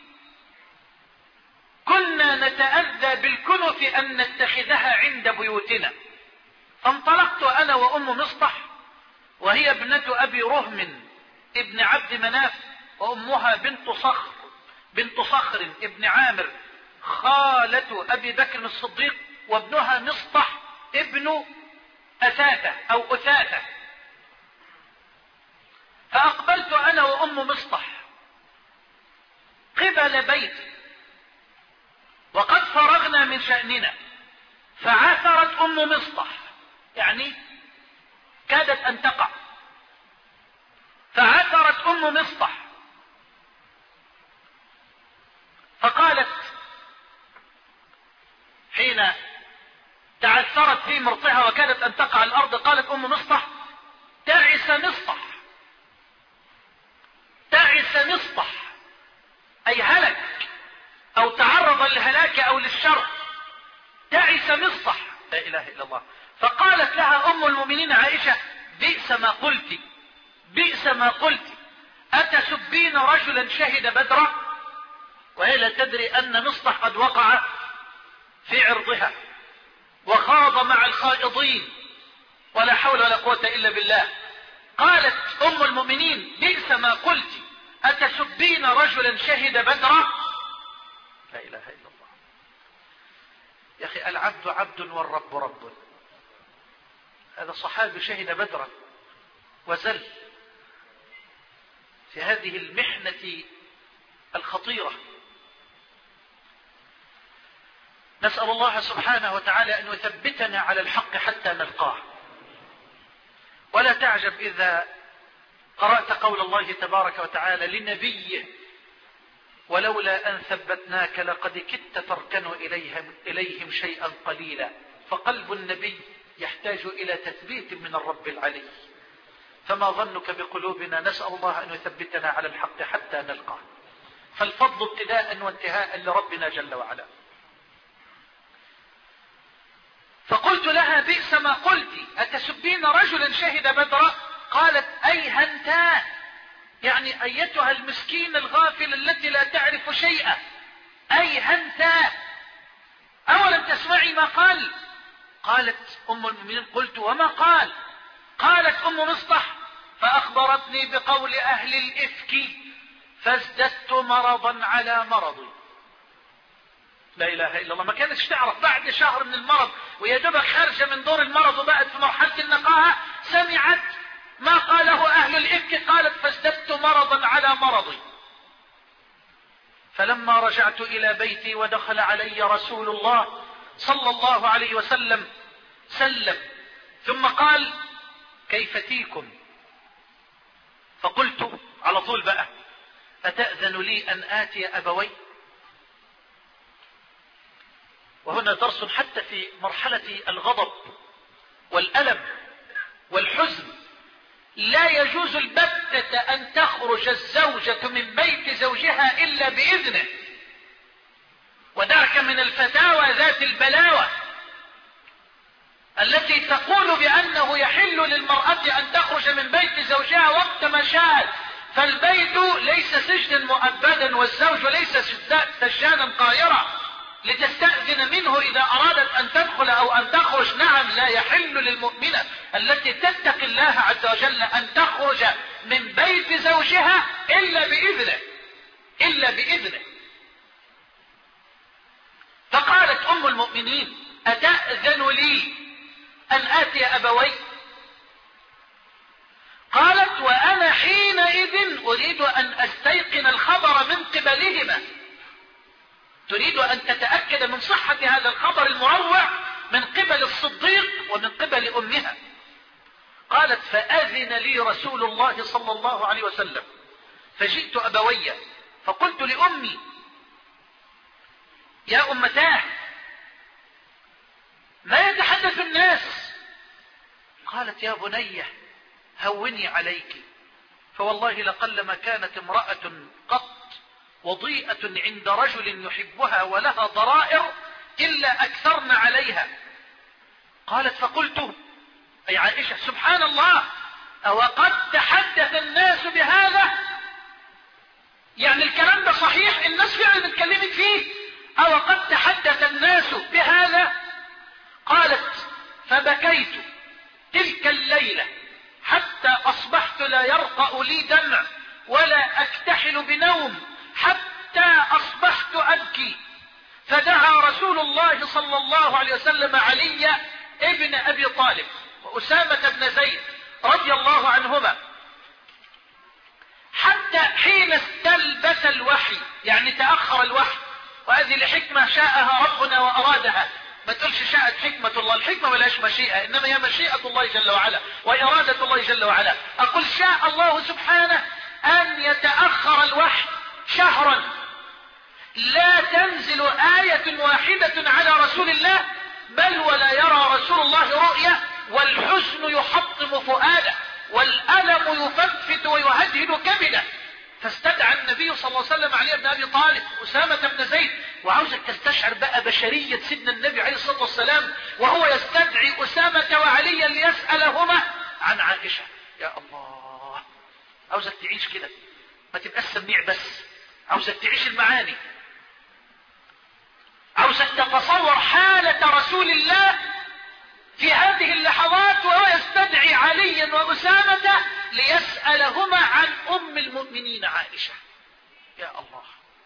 كنا نتأذى بالكنف أن نتخذها عند بيوتنا. فانطلقت أنا وأم مصطح، وهي ابنة أبي رهم ابن عبد مناف، وأمها بنت صخر بنت صخر ابن عامر خالة أبي بكر الصديق، وابنها مصطح ابن أثاثة أو أثاثة. فأقبلت أنا وأم مصطح قبل بيتي وقد فرغنا من شأننا، فعثرت أم مصطح، يعني كادت أن تقع. فعثرت أم مصطح فقالت حين تعثرت في مرطها وكادت أن تقع على الأرض، قالت أم مصطح تعس مصطح، تعس مصطح، أي هلك أو تعرض للهلاك أو للشر، تعس مصطح. لا إله إلا الله. فقالت لها أم المؤمنين عائشة بئس ما قلت، بئس ما قلت، أتسبين رجلا شهد بدرا؟ وهي لا تدري أن مصطح قد وقع في عرضها وخاض مع الخائضين، ولا حول ولا قوة إلا بالله. قالت أم المؤمنين بئس ما قلت، أتسبين رجلا شهد بدرا؟ لا إله إلا الله. يا أخي العبد عبد والرب رب. هذا صحابي شهد بدرا وزل في هذه المحنة الخطيرة. نسأل الله سبحانه وتعالى أن يثبتنا على الحق حتى نلقاه. ولا تعجب إذا قرأت قول الله تبارك وتعالى لنبيه ولولا أن ثبتناك لقد كدت تركن إليهم, إليهم شيئا قليلا. فقلب النبي يحتاج إلى تثبيت من الرب العلي، فما ظنك بقلوبنا؟ نسأل الله أن يثبتنا على الحق حتى نلقاه. فالفضل ابتداء وانتهاء لربنا جل وعلا. فقلت لها بئس ما قلت، أتسبين رجلا شهد بدرا؟ قالت أي هنتا، يعني أيتها المسكين الغافل التي لا تعرف شيئا، أي هنتا، أولم تسمعي ما قال؟ قالت أم المؤمنين قلت وما قال؟ قالت أم مصطح فأخبرتني بقول أهل الإفك فازددت مرضا على مرضي. لا إله إلا الله. ما كانتش تعرف، بعد شهر من المرض ويا دوبك خارجة من دور المرض وبقت في مرحلة النقاهة سمعت ما قاله أهل الإفك، قالت فازددت مرضا على مرضي. فلما رجعت إلى بيتي ودخل علي رسول الله صلى الله عليه وسلم سلم ثم قال كيف تيكم؟ فقلت على طول بقى أتأذن لي أن آتي أبوي؟ وهنا درس حتى في مرحلة الغضب والألم والحزن لا يجوز البتة أن تخرج الزوجة من بيت زوجها إلا بإذنه. ودعك من الفتاوى ذات البلاوة التي تقول بأنه يحل للمرأة أن تخرج من بيت زوجها وقت ما شاءت، فالبيت ليس سجنا مؤبدا والزوج ليس سجانا قاهرا لتستأذن منه إذا أرادت أن تدخل أو أن تخرج. نعم، لا يحل للمؤمنة التي تتقي الله عز وجل أن تخرج من بيت زوجها إلا بإذنه إلا بإذنه. فقالت أم المؤمنين: أتأذن لي أن آتي أبوي؟ قالت: وأنا حينئذ أريد أن أستيقن الخبر من قبلهما. تريد أن تتأكد من صحة هذا الخبر المروع من قبل الصديق ومن قبل أمها. قالت: فأذن لي رسول الله صلى الله عليه وسلم فجئت أبوي فقلت لأمي: يا أمتاه، ما يتحدث الناس؟ قالت: يا بني هوني عليك، فوالله لقلما كانت امرأة قط وضيئة عند رجل يحبها ولها ضرائر إلا أكثرن عليها. قالت: فقلت أي عائشة: سبحان الله، أو قد تحدث الناس بهذا؟ يعني الكلام ده صحيح، الناس فعلا اتكلمت فيه، أو قد تحدث الناس بهذا؟ قالت: فبكيت تلك الليلة حتى أصبحت لا يرقأ لي دمع ولا أكتحل بنوم حتى أصبحت أبكي. فدعا رسول الله صلى الله عليه وسلم علي ابن أبي طالب وأسامة بن زيد رضي الله عنهما حتى حين استلبث الوحي، يعني تأخر الوحي، وهذه لحكمة شاءها ربنا وأرادها. ما تقولش شاءت حكمة الله، الحكمة ملاش مشيئة، إنما هي مشيئة الله جل وعلا وإرادة الله جل وعلا. أقول شاء الله سبحانه أن يتأخر الوحي شهرا لا تنزل آية واحدة على رسول الله، بل ولا يرى رسول الله رؤية، والحزن يحطم فؤاده والألم يفتفت ويهدهد كبده. فاستدعى النبي صلى الله عليه وسلم علي بن أبي طالب أسامة بن زيد. وعاوزك تستشعر بقى بشرية سيدنا النبي عليه الصلاة والسلام وهو يستدعي أسامة وعليا ليسألهما عن عائشة. يا الله، عاوزك تعيش كده، ما تبقاش سميع بس، عاوزك تعيش المعاني، عاوزك تتصور حالة رسول الله في هذه اللحظات وهو يستدعي عليا وأسامة ليسألهما عن أم المؤمنين عائشة. يا الله.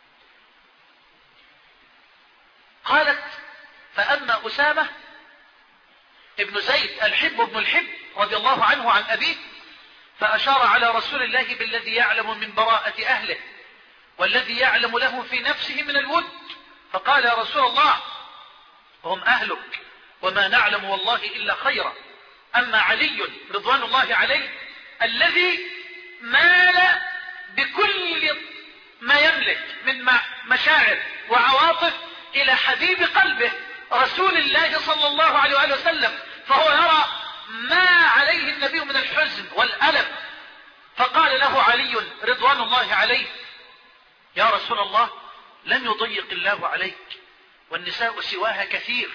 قالت: فأما أسامة ابن زيد الحب ابن الحب رضي الله عنه عن أبيه فأشار على رسول الله بالذي يعلم من براءة أهله والذي يعلم له في نفسه من الود، فقال: يا رسول الله، هم أهلك وما نعلم والله إلا خيرا. أما علي رضوان الله عليه الذي مال بكل ما يملك من مشاعر وعواطف إلى حبيب قلبه رسول الله صلى الله عليه وآله وسلم، فهو يرى ما عليه النبي من الحزن والألم. فقال له علي رضوان الله عليه: يا رسول الله، لن يضيق الله عليك والنساء سواها كثير.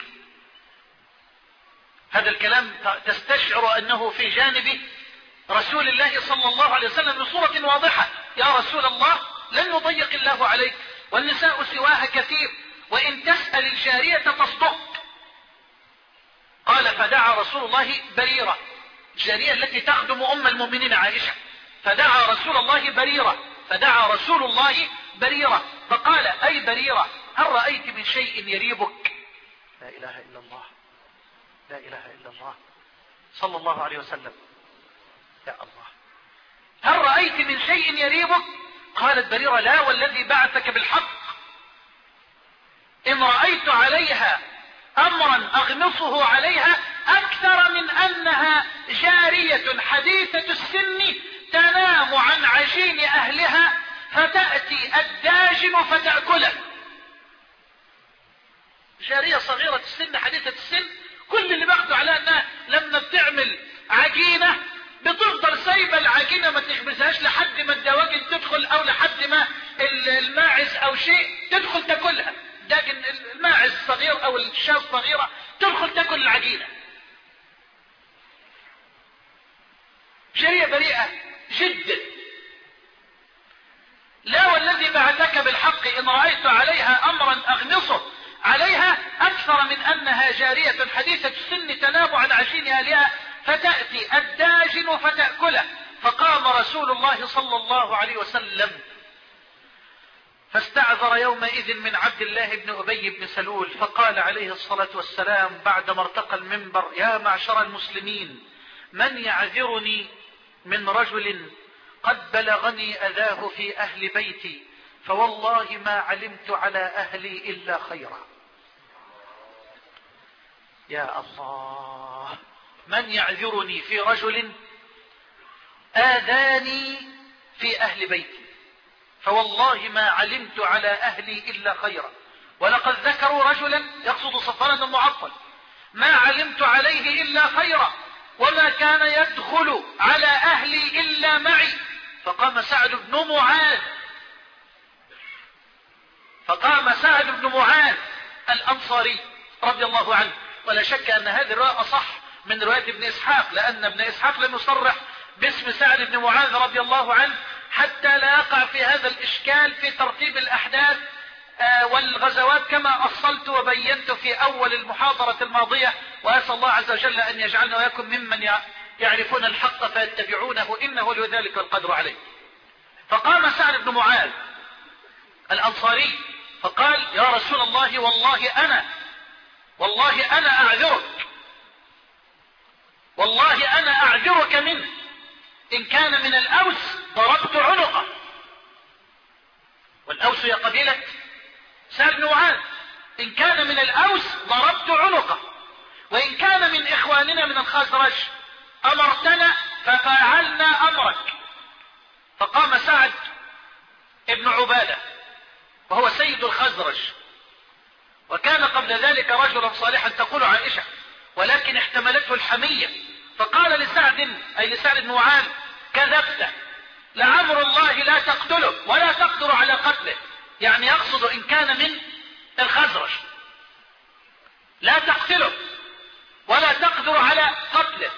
هذا الكلام تستشعر أنه في جانب رسول الله صلى الله عليه وسلم بصورة واضحة. يا رسول الله، لن يضيق الله عليك والنساء سواها كثير، وإن تسأل الجارية تصدق. قال: فدعا رسول الله بريرة، الجارية التي تخدم أم المؤمنين عائشة، فدعا رسول الله بريرة فدعا رسول الله بريرة فقال: أي بريرة، هل رأيت من شيء يريبك؟ لا إله إلا الله، لا إله إلا الله صلى الله عليه وسلم. يا الله، هل رأيت من شيء يريبك؟ قالت بريرة: لا والذي بعثك بالحق، إن رأيت عليها أمرا أغمصه عليها أكثر من أنها جارية حديثة السن تنام عن عجين أهلها فتأتي الداجن فتأكله. جارية صغيرة السن حديثة السن، كل اللي باخده على أنها لما شيء تدخل تاكلها، لكن الماعز الصغير او الشاة الصغيرة تدخل تاكل العجينة. شريعة بريئة جدا. لا والذي بعثك بالحق إن رأيت عليها أمرا أغمصه عليها أكثر من أنها جارية حديثة السن تناب عن عجين أهلها فتأتي الداجن فتأكله. فقام رسول الله صلى الله عليه وسلم فاستعذر يومئذ من عبد الله بن أبي بن سلول فقال عليه الصلاة والسلام بعدما ارتقى المنبر: يا معشر المسلمين، من يعذرني من رجل قد بلغني أذاه في أهل بيتي، فوالله ما علمت على أهلي إلا خيرا. يا الله، من يعذرني في رجل آذاني في أهل بيتي، فوالله ما علمت على أهلي إلا خيرا. ولقد ذكروا رجلا يقصد صفوان بن المعطل: ما علمت عليه إلا خيرا وما كان يدخل على أهلي إلا معي. فقام سعد بن معاذ فقام سعد بن معاذ الأنصاري رضي الله عنه. ولا شك أن هذه الرواية أصح من رواية ابن إسحاق، لأن ابن إسحاق لم يصرح باسم سعد بن معاذ رضي الله عنه حتى لا يقع في هذا الإشكال في ترتيب الأحداث والغزوات كما أصلت وبينت في أول المحاضرة الماضية. وأسأل الله عز وجل أن يجعلنا ويكن ممن يعرفون الحق فيتبعونه، إنه لذلك القدر عليه. فقام سعد بن معاذ الأنصاري فقال: يا رسول الله، والله أنا والله أنا أعذرك والله أنا أعذرك منه، إن كان من الأوس ضربت عنقه. والأوس هي قبيلة سعد بن معاذ. إن كان من الأوس ضربت عنقه، وإن كان من إخواننا من الخزرج أمرتنا ففعلنا أمرك. فقام سعد ابن عبادة وهو سيد الخزرج، وكان قبل ذلك رجلا صالحا تقول عائشة، ولكن احتملته الحمية. فقال لسعد أي لسعد بن معاذ: كذبت، لعمر الله لا تقتله ولا تقدر على قتله. يعني يقصد إن كان من الخزرج لا تقتله ولا تقدر على قتله.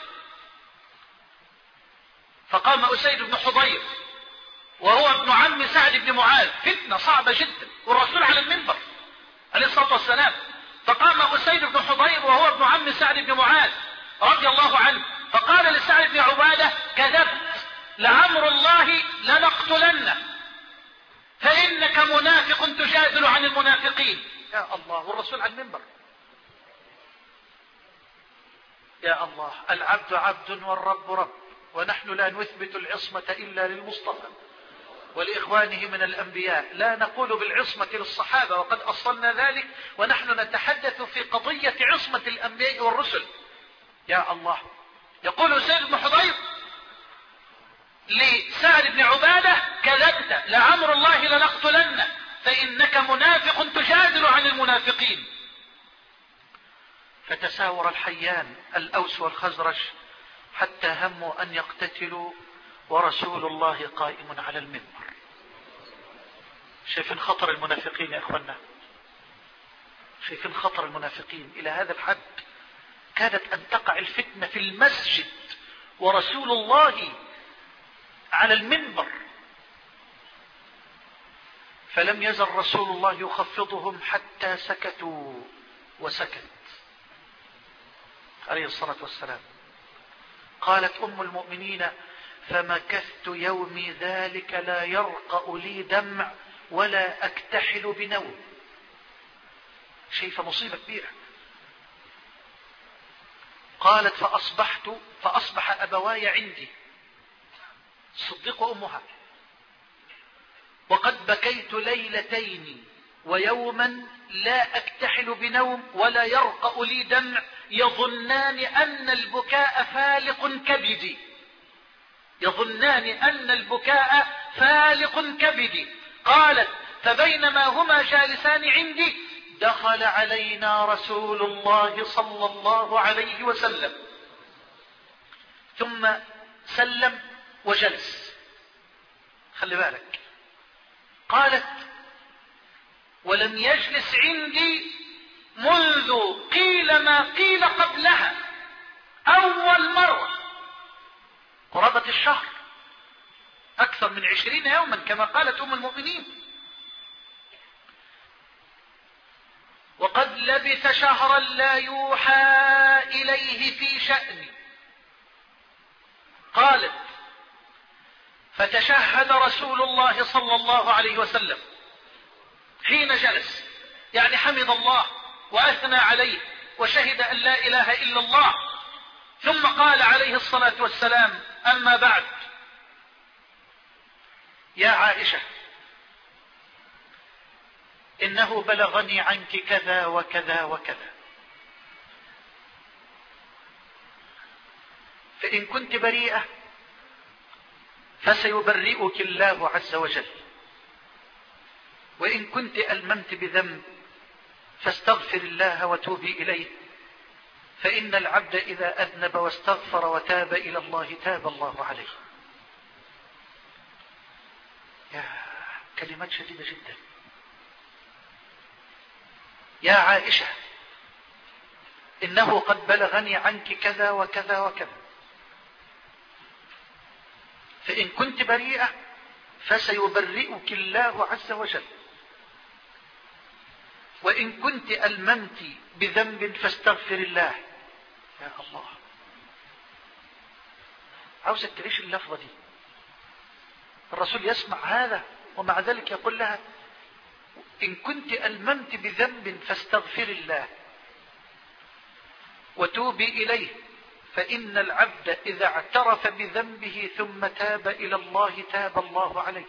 فقام أسيد بن حضير وهو ابن عم سعد بن معاذ، فتنة صعبة جدا والرسول على المنبر عليه الصلاة والسلام. فقام أسيد بن حضير وهو ابن عم سعد بن معاذ رضي الله عنه فقال لسعد بن عبادة: كذبت، لعمر الله لنقتلنه، فإنك منافق تجادل عن المنافقين. يا الله، والرسول على المنبر. يا الله، العبد عبد والرب رب، ونحن لا نثبت العصمة إلا للمصطفى ولإخوانه من الأنبياء، لا نقول بالعصمة للصحابة وقد أصلنا ذلك، ونحن نتحدث في قضية عصمة الأنبياء والرسل. يا الله، يقول سيد بن حضير لسعد بن عبادة: كذبت، لعمر الله لنقتلنه، فإنك منافق تجادل عن المنافقين. فتساور الحيان الأوس والخزرج حتى هموا أن يقتتلوا ورسول الله قائم على المنبر. شايفين خطر المنافقين يا أخوانا؟ شايفين خطر المنافقين إلى هذا الحد؟ كادت أن تقع الفتنة في المسجد ورسول الله على المنبر، فلم يزل رسول الله يخفضهم حتى سكتوا وسكت عليه الصلاة والسلام. قالت أم المؤمنين: فمكثت يومي ذلك لا يرقأ لي دمع ولا أكتحل بنوم. شايفة مصيبة كبيرة. قالت: فأصبحت فأصبح أبواي عندي، صدق أمها، وقد بكيت ليلتين ويوما لا أكتحل بنوم ولا يرقأ لي دمع، يظنان أن البكاء فالق كبدي يظنان أن البكاء فالق كبدي. قالت: فبينما هما جالسان عندي دخل علينا رسول الله صلى الله عليه وسلم ثم سلم وجلس. خلي بالك. قالت: ولم يجلس عندي منذ قيل ما قيل قبلها أول مرة قرابة الشهر، أكثر من عشرين يوما كما قالت أم المؤمنين. وقد لبث شهرا لا يوحى إليه في شأني. قالت: فتشهد رسول الله صلى الله عليه وسلم حين جلس، يعني حمد الله وأثنى عليه وشهد أن لا إله إلا الله، ثم قال عليه الصلاة والسلام: أما بعد، يا عائشة، إنه بلغني عنك كذا وكذا وكذا، فإن كنت بريئة فسيبرئك الله عز وجل، وإن كنت ألممت بذنب فاستغفر الله وتوبي إليه، فإن العبد إذا أذنب واستغفر وتاب إلى الله تاب الله عليه. يا كلمات شديدة جدا. يا عائشة، إنه قد بلغني عنك كذا وكذا وكذا، فإن كنت بريئة فسيبرئك الله عز وجل، وإن كنت ألممت بذنب فاستغفر الله. يا الله، عاوزك تعيش اللفظة دي. الرسول يسمع هذا ومع ذلك يقول لها: إن كنت ألممت بذنب فاستغفر الله وتوبي إليه، فإن العبد إذا اعترف بذنبه ثم تاب إلى الله تاب الله عليه.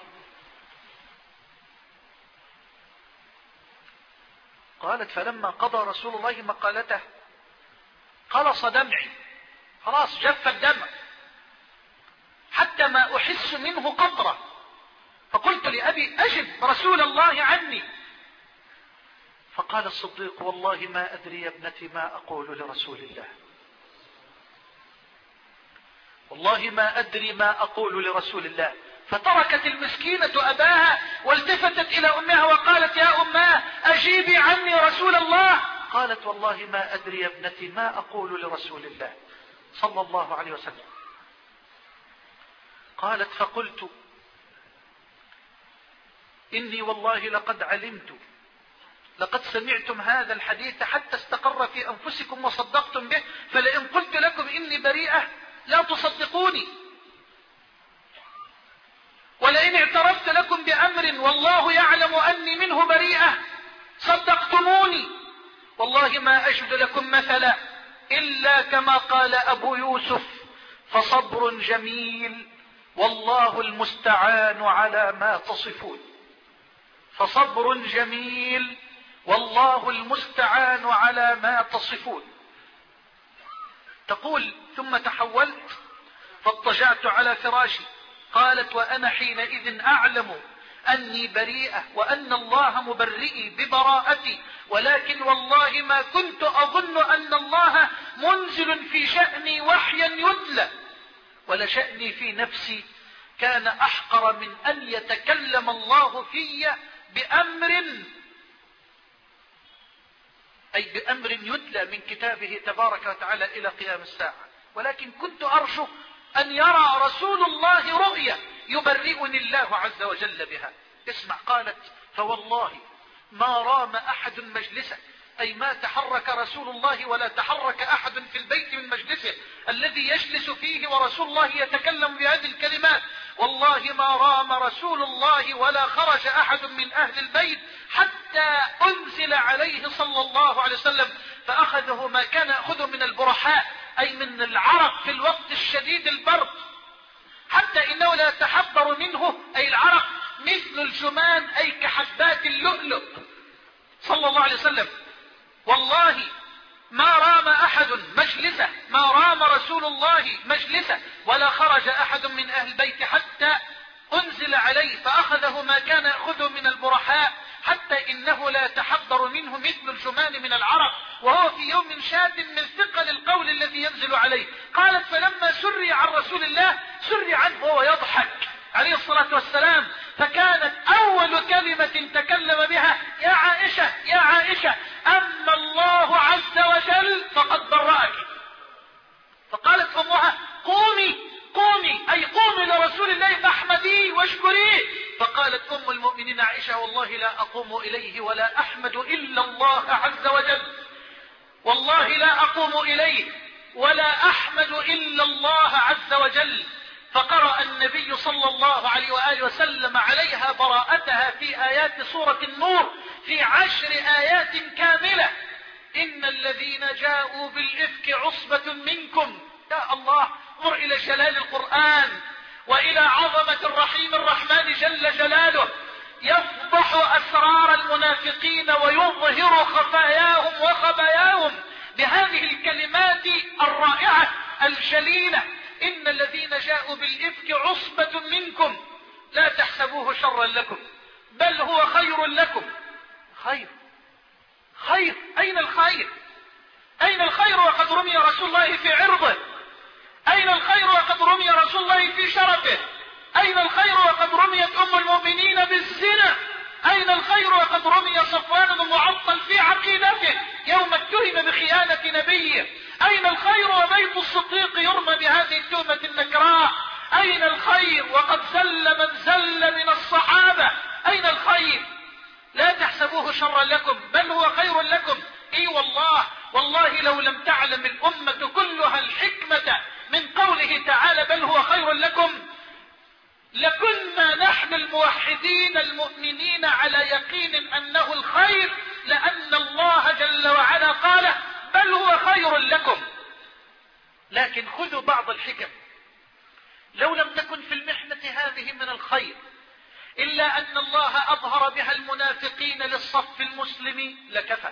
قالت: فلما قضى رسول الله مقالته قلص دمعي، خلاص جف الدمع حتى ما أحس منه قطرة، فقلت لأبي: أجب رسول الله عني. فقال الصديق: والله ما أدري يا ابنتي ما أقول لرسول الله، والله ما أدري ما أقول لرسول الله. فتركت المسكينة أباها والتفتت إلى أمها وقالت: يا أماه أجيبي عني رسول الله. قالت: والله ما أدري يا ابنتي ما أقول لرسول الله صلى الله عليه وسلم. قالت: فقلت: إني والله لقد علمت، لقد سمعتم هذا الحديث حتى استقر في أنفسكم وصدقتم به، فلئن قلت لكم إني بريئة لا تصدقوني، ولئن اعترفت لكم بأمر والله يعلم أني منه بريئة صدقتموني. والله ما أجد لكم مثلا إلا كما قال أبو يوسف: فصبر جميل والله المستعان على ما تصفون. فصبر جميل والله المستعان على ما تصفون. تقول: ثم تحولت فاضطجعت على فراشي. قالت: وأنا حينئذ أعلم أني بريئة وأن الله مبرئي ببراءتي، ولكن والله ما كنت أظن أن الله منزل في شأني وحيا يتلى، ولشأني في نفسي كان أحقر من أن يتكلم الله في بأمر، أي بأمر يتلى من كتابه تبارك وتعالى إلى قيام الساعة، ولكن كنت أرجو أن يرى رسول الله رؤيا يبرئني الله عز وجل بها. اسمع، قالت: فوالله ما رام أحد مجلسه، أي ما تحرك رسول الله ولا تحرك أحد في البيت من مجلسه الذي يجلس فيه ورسول الله يتكلم بهذه الكلمات. والله ما رام رسول الله ولا خرج أحد من أهل البيت حتى أنزل عليه صلى الله عليه وسلم، فأخذه ما كان يأخذه من البرحاء، أي من العرق في الوقت الشديد البرد، حتى إنه لا يتحضر منه، أي العرق مثل الجمان، أي كحبات اللؤلؤ صلى الله عليه وسلم. والله ما رام أحد مجلسه، ما رام رسول الله مجلسه ولا خرج أحد من أهل البيت حتى أنزل عليه، فأخذه ما كان يأخذه من البرحاء، حتى إنه لا يتحضر منه مثل الجمان من العرق، وهو في يوم شاد من ثقل القول الذي ينزل عليه. قالت: فلما سري عن رسول الله سري عنه وهو يضحك عليه الصلاة والسلام، فكانت أول كلمة تكلم بها: يا عائشة يا عائشة، أما الله عز وجل فقد برأك. فقالت أمها: قومي قومي، أي قومي لرسول الله فاحمديه واشكريه. فقالت أم المؤمنين عائشة: والله لا أقوم إليه ولا أحمد إلا الله عز وجل، والله لا أقوم إليه ولا أحمد إلا الله عز وجل. فقرأ النبي صلى الله عليه وآله وسلم عليها براءتها في آيات سورة النور في عشر آيات كاملة: إن الذين جاءوا بالإفك عصبة منكم. يا الله، انظر إلى جلال القرآن وإلى عظمة الرحيم الرحمن جل جلاله، يفضح أسرار المنافقين ويظهر خفاياهم وخباياهم بهذه الكلمات الرائعة الجليلة: إن الذين جاءوا بالإفك عصبة منكم لا تحسبوه شرا لكم بل هو خير لكم. خير خير أين الخير؟ أين الخير وقد رمي رسول الله في عرضه؟ أين الخير وقد رمي رسول الله في شرفه؟ أين الخير وقد رميت أم المؤمنين بالزنا؟ أين الخير وقد رمي صفوان بن معطل في عقيدته يوم اتهم بخيانة نبيه؟ أين الخير وبيت الصديق يرمى بهذه التهمة النكراء؟ أين الخير وقد زل من زل من الصحابة؟ أين الخير؟ لا تحسبوه شرا لكم بل هو خير لكم. اي والله والله لو لم تعلم الأمة كلها الحكمة من قوله تعالى بل هو خير لكم لكنا نحن الموحدين المؤمنين على يقين أنه الخير، لأن الله جل وعلا قال بل هو خير لكم. لكن خذوا بعض الحكم: لو لم تكن في المحنة هذه من الخير إلا أن الله أظهر بها المنافقين للصف المسلم لكفى.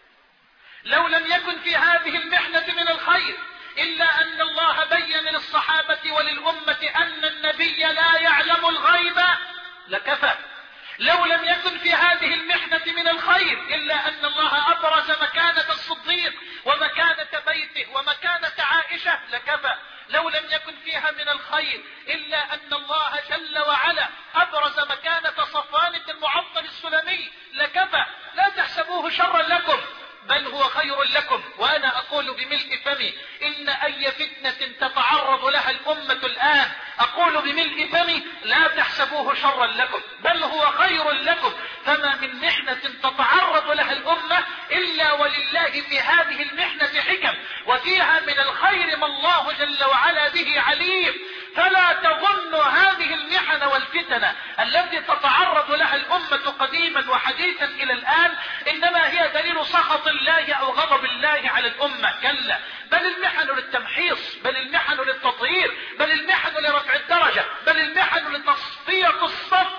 لو لم يكن في هذه المحنة من الخير إلا أن الله بين للصحابة وللأمة أن النبي لا يعلم الغيب لكفى. لو لم يكن في هذه المحنة من الخير إلا أن الله أبرز مكانة الصديق ومكانة بيته ومكانة عائشة لكفى. لو لم يكن فيها من الخير إلا أن الله جل وعلا أبرز مكانة صفوان بن المعطل السلمي لكفى. لا تحسبوه شرا لكم بل هو خير لكم. وأنا أقول بملء فمي إن أي فتنة تتعرض لها الأمة الآن أقول بملء فمي لا تحسبوه شرا لكم بل هو خير لكم. فما من محنة تتعرض لها الأمة إلا ولله في هذه المحنة حكم، وفيها من الخير ما الله جل وعلا به عليم. فلا تظن هذه المحن والفتن التي تتعرض لها الأمة قديما وحديثا إلى الآن إنما هي دليل سخط الله أو غضب الله على الأمة. كلا، بل المحن للتمحيص، بل المحن للتطهير، بل المحن لرفع الدرجة، بل المحن لتصفية الصف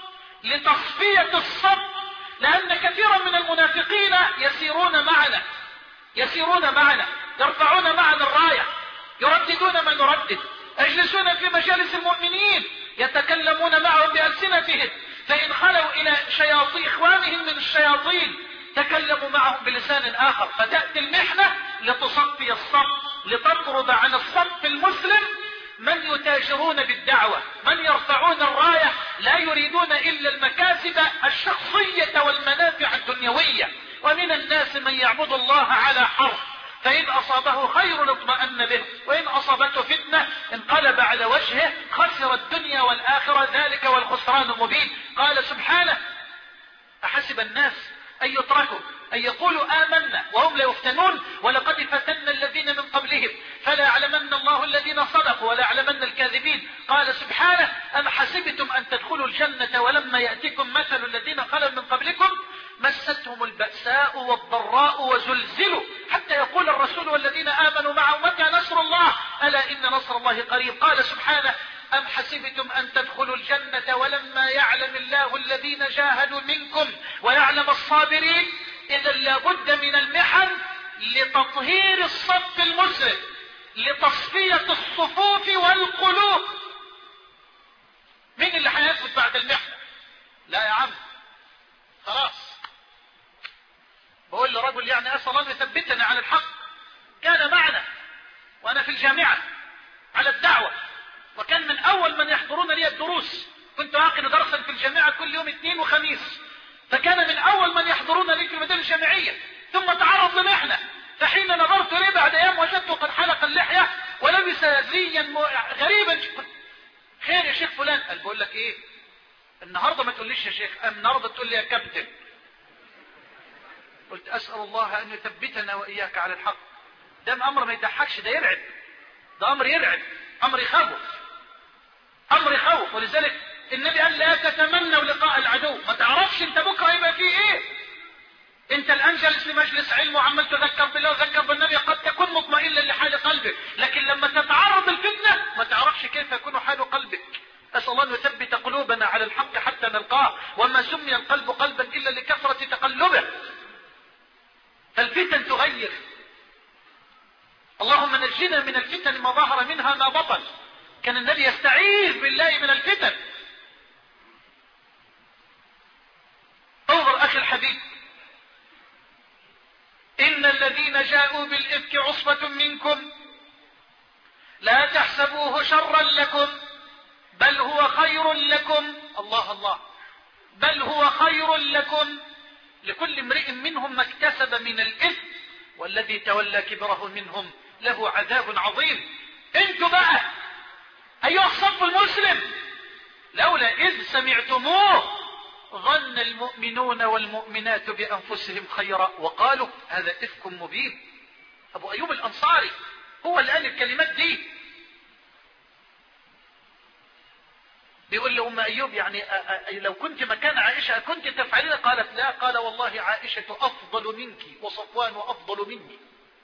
لتصفية الصف لأن كثيرا من المنافقين يسيرون معنا يسيرون معنا يرفعون معنا الراية، يرددون ما نردد، يجلسون في مجالس المؤمنين يتكلمون معهم بألسنتهم، فإن خلوا إلى شياطين إخوانهم من الشياطين تكلموا معهم بلسان آخر. فتأتي المحنة لتصفي الصف، لتطرد عن الصف المسلم من يتاجرون بالدعوة، من يرفعون الراية لا يريدون إلا المكاسب الشخصية والمنافع الدنيوية. ومن الناس من يعبد الله على حرف، فإن أصابه خير اطمأن به وإن أصابته فتنة انقلب على وجهه خسر الدنيا والآخرة، ذلك والخسران المبين. قال سبحانه: أحسب الناس أن يتركوا أن يقولوا آمنا وهم لا يفتنون ولقد فتنا الذين من قبلهم فلا يعلمن الله الذين صدقوا ولا يعلمن الكاذبين. قال سبحانه: أم حسبتم أن تدخلوا الجنة ولما يأتكم مثل الذين خلوا من قبلكم مستهم البأساء والضراء وزلزلوا حتى يقول الرسول والذين آمنوا معه متى نصر الله ألا إن نصر الله قريب. قال سبحانه: أم حسبتم أن تدخلوا الجنة ولما يعلم الله الذين جاهدوا منكم ويعلم الصابرين. إذا لابد من المحن لتطهير الصف المسلم، لتصفية الصفوف والقلوب. مين اللي هيثبت بعد المحنة؟ لا يا عم، خلاص. بقول لرجل يعني أسأل الله يثبتنا على الحق، كان معنا وأنا في الجامعة على الدعوة، وكان من أول من يحضرون لي الدروس كنت أعقد درسا في الجامعة كل يوم اثنين وخميس، فكان من أول من يحضرون لي في المدينة الجامعية، ثم تعرض لمحنة، فحين نظرت لي بعد أيام وجدته قد حلق اللحية ولبس زيا غريبا. خير يا شيخ فلان؟ قال بقول لك إيه، النهاردة ما تقوليش يا شيخ، النهاردة تقول لي يا كابتن. قلت أسأل الله أن يثبتنا وإياك على الحق. ده أمر ما يضحكش، ده يرعب، ده أمر يرعب، أمر يخوف، أمر يخوف. ولذلك النبي قال لا تتمنوا لقاء العدو، ما تعرفش انت بكره يبقى فيه ايه. انت الان جالس لمجلس علم وعمال تذكر بالله وتذكر بالنبي، قد تكون مطمئنا لحال قلبك، لكن لما تتعرض الفتنه ما تعرفش كيف يكون حال قلبك. اسال الله ان يثبت قلوبنا على الحق حتى نلقاه، وما سمي القلب قلبا الا لكثره تقلبه. فالفتن تغير. اللهم نجنا من الفتن ما ظهر منها ما بطن. كان النبي يستعيذ بالله من الفتن. انظر اخي الحبيب، ان الذين جاءوا بالافك عصبة منكم لا تحسبوه شرا لكم بل هو خير لكم. الله الله، بل هو خير لكم، لكل امرئ منهم ما اكتسب من الاثم والذي تولى كبره منهم له عذاب عظيم. انتوا بقى ايها الصف المسلم، لولا اذ سمعتموه ظن المؤمنون والمؤمنات بانفسهم خيرا وقالوا هذا افك مبين. ابو ايوب الانصاري هو اللي قال الكلمات دي. بيقول له ام ايوب يعني لو كنت مكان عائشه كنت تفعلين؟ قالت لا. قال والله عائشه افضل منك وصفوان افضل مني.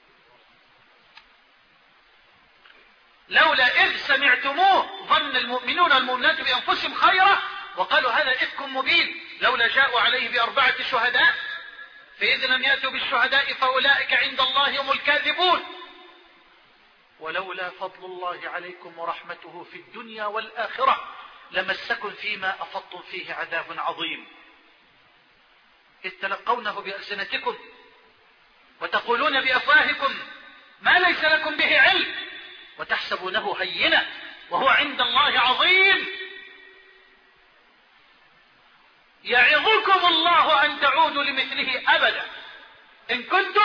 لولا اذ سمعتموه ظن المؤمنون والمؤمنات بانفسهم خيرا وقالوا هذا افك مبين. لولا جاءوا عليه باربعه شهداء فاذ لم ياتوا بالشهداء فاولئك عند الله هم الكاذبون. ولولا فضل الله عليكم ورحمته في الدنيا والاخره لمسكم فيما افضتم فيه عذاب عظيم. اذ تلقونه بالسنتكم وتقولون بافواهكم ما ليس لكم به علم وتحسبونه هينا وهو عند الله عظيم. يعظكم الله ان تعودوا لمثله ابدا ان كنتم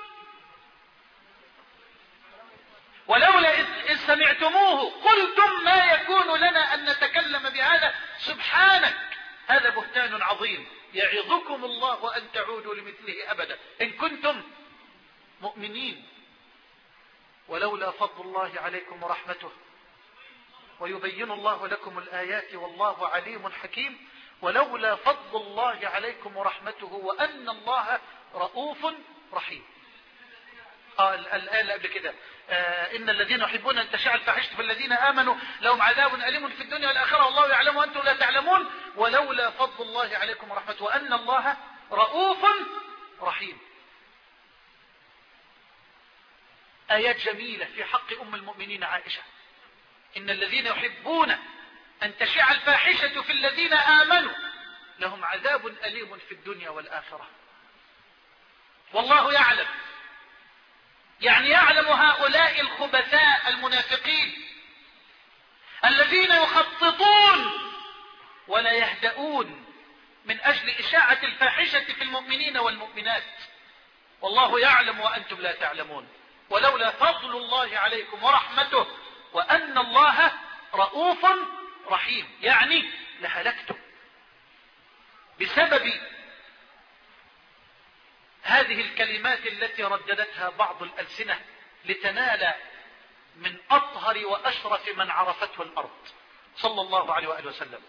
ولولا اذ سمعتموه قلتم ما يكون لنا ان نتكلم بهذا سبحانك هذا بهتان عظيم. يعظكم الله ان تعودوا لمثله ابدا ان كنتم مؤمنين. ولولا فضل الله عليكم ورحمته ويبين الله لكم الآيات والله عليم حكيم. ولولا فضل الله عليكم ورحمته وأن الله رؤوف رحيم. قال الآية اللي قبل كده آه إن الذين يحبون أن تشاع الفاحشة في الذين آمنوا لهم عذاب أليم في الدنيا والآخرة والله يعلم وأنتم لا تعلمون. ولولا فضل الله عليكم ورحمته وأن الله رؤوف رحيم. آيات جميلة في حق أم المؤمنين عائشة. إن الذين يحبون أن تشاع الفاحشة في الذين آمنوا لهم عذاب أليم في الدنيا والآخرة والله يعلم. يعني يعلم هؤلاء الخبثاء المنافقين الذين يخططون ولا يهدؤون من أجل إشاعة الفاحشة في المؤمنين والمؤمنات. والله يعلم وأنتم لا تعلمون. ولولا فضل الله عليكم ورحمته وأن الله رؤوف رحيم يعني لهلكتم بسبب هذه الكلمات التي رددتها بعض الألسنة لتنال من أطهر وأشرف من عرفته الأرض صلى الله عليه وآله وسلم.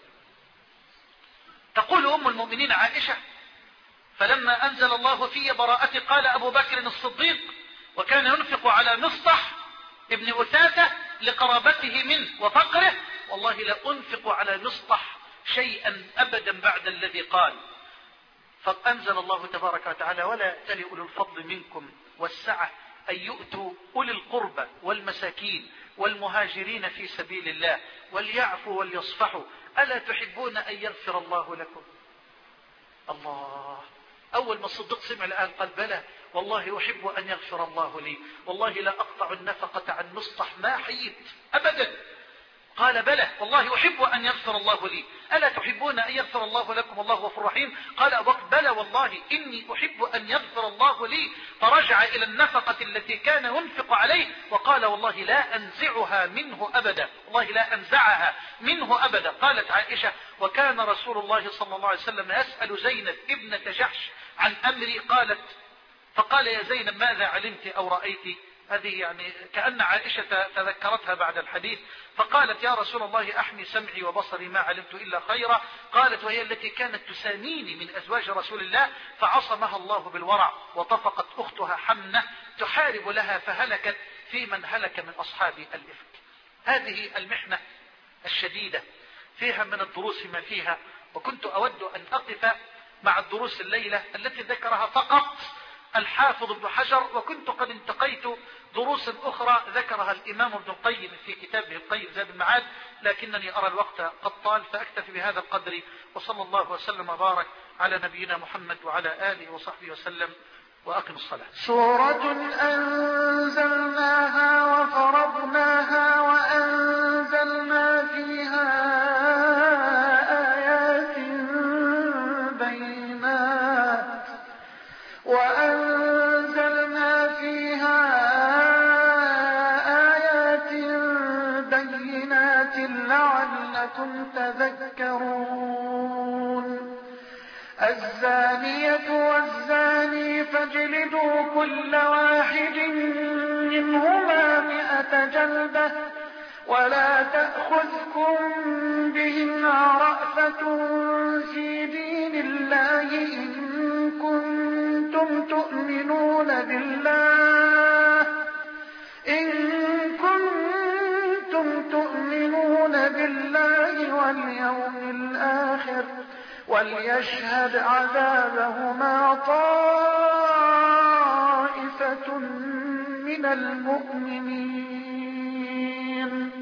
تقول أم المؤمنين عائشة فلما أنزل الله في براءتي قال أبو بكر الصديق وكان ينفق على مصطح ابن أثاثة لقرابته منه وفقره والله لا أنفق على مصطح شيئا أبدا بعد الذي قال. فأنزل الله تبارك وتعالى ولا يأتل أولو الفضل منكم والسعة أن يؤتوا أولي القربى والمساكين والمهاجرين في سبيل الله وليعفوا وليصفحوا ألا تحبون أن يغفر الله لكم. الله أول ما الصديق سمع الآن قال بلى والله أحب أن يغفر الله لي والله لا أقطع النفقة عن مصطح ما حييت أبدا. قال بلى والله أحب أن يغفر الله لي، ألا تحبون أن يغفر الله لكم الله غفور رحيم؟ قال أبو بكر بلى والله إني أحب أن يغفر الله لي. فرجع إلى النفقة التي كان ينفق عليه وقال والله لا أنزعها منه أبدا، والله لا أنزعها منه أبدا. قالت عائشة وكان رسول الله صلى الله عليه وسلم يسأل زينب ابنة جحش عن أمري، قالت فقال يا زينب ماذا علمت أو رأيت؟ هذه يعني كأن عائشة تذكرتها بعد الحديث، فقالت يا رسول الله أحمي سمعي وبصري ما علمت إلا خيرا. قالت وهي التي كانت تساميني من أزواج رسول الله فعصمها الله بالورع، وطفقت أختها حمنة تحارب لها فهلكت في من هلك من أصحاب الإفك. هذه المحنة الشديدة فيها من الدروس ما فيها، وكنت أود أن أقف مع الدروس الليلة التي ذكرها فقط الحافظ ابن حجر، وكنت قد انتقيت دروس أخرى ذكرها الإمام ابن القيم في كتابه القيم زاد المعاد، لكنني أرى الوقت قد طال فأكتفي بهذا القدر، وصلى الله وسلم وبارك على نبينا محمد وعلى آله وصحبه وسلم، وأقم الصلاة. سورة أنزلناها وفرضناها وأنزلنا فيها آيات بينات وأنزلنا فيها آيات بينات لعلكم تذكرون. الزانية والزاني فاجلدوا كل واحد منهما مئة جلدة ولا تأخذكم بهما رأفة في دين الله إن كنتم تؤمنون بالله إن كنتم تؤمنون بالله واليوم الآخر وليشهد عذابهما طائفة من المؤمنين.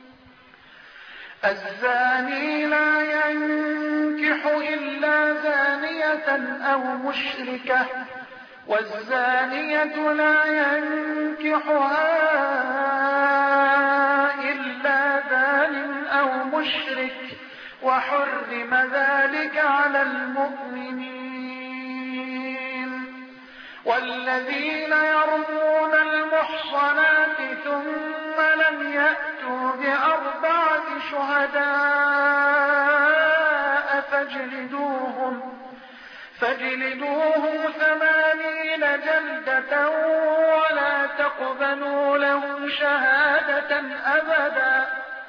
الزاني لا ينكح إلا زانية أو مشركة والزانية لا ينكحها إلا زان أو مشرك وحرم ذلك على المؤمنين. والذين يرمون المحصنات ثم لم يأتوا بأربعة شهداء فاجلدوهم فاجلدوهم ثمانين جلدة ولا تقبلوا لهم شهادة أبدا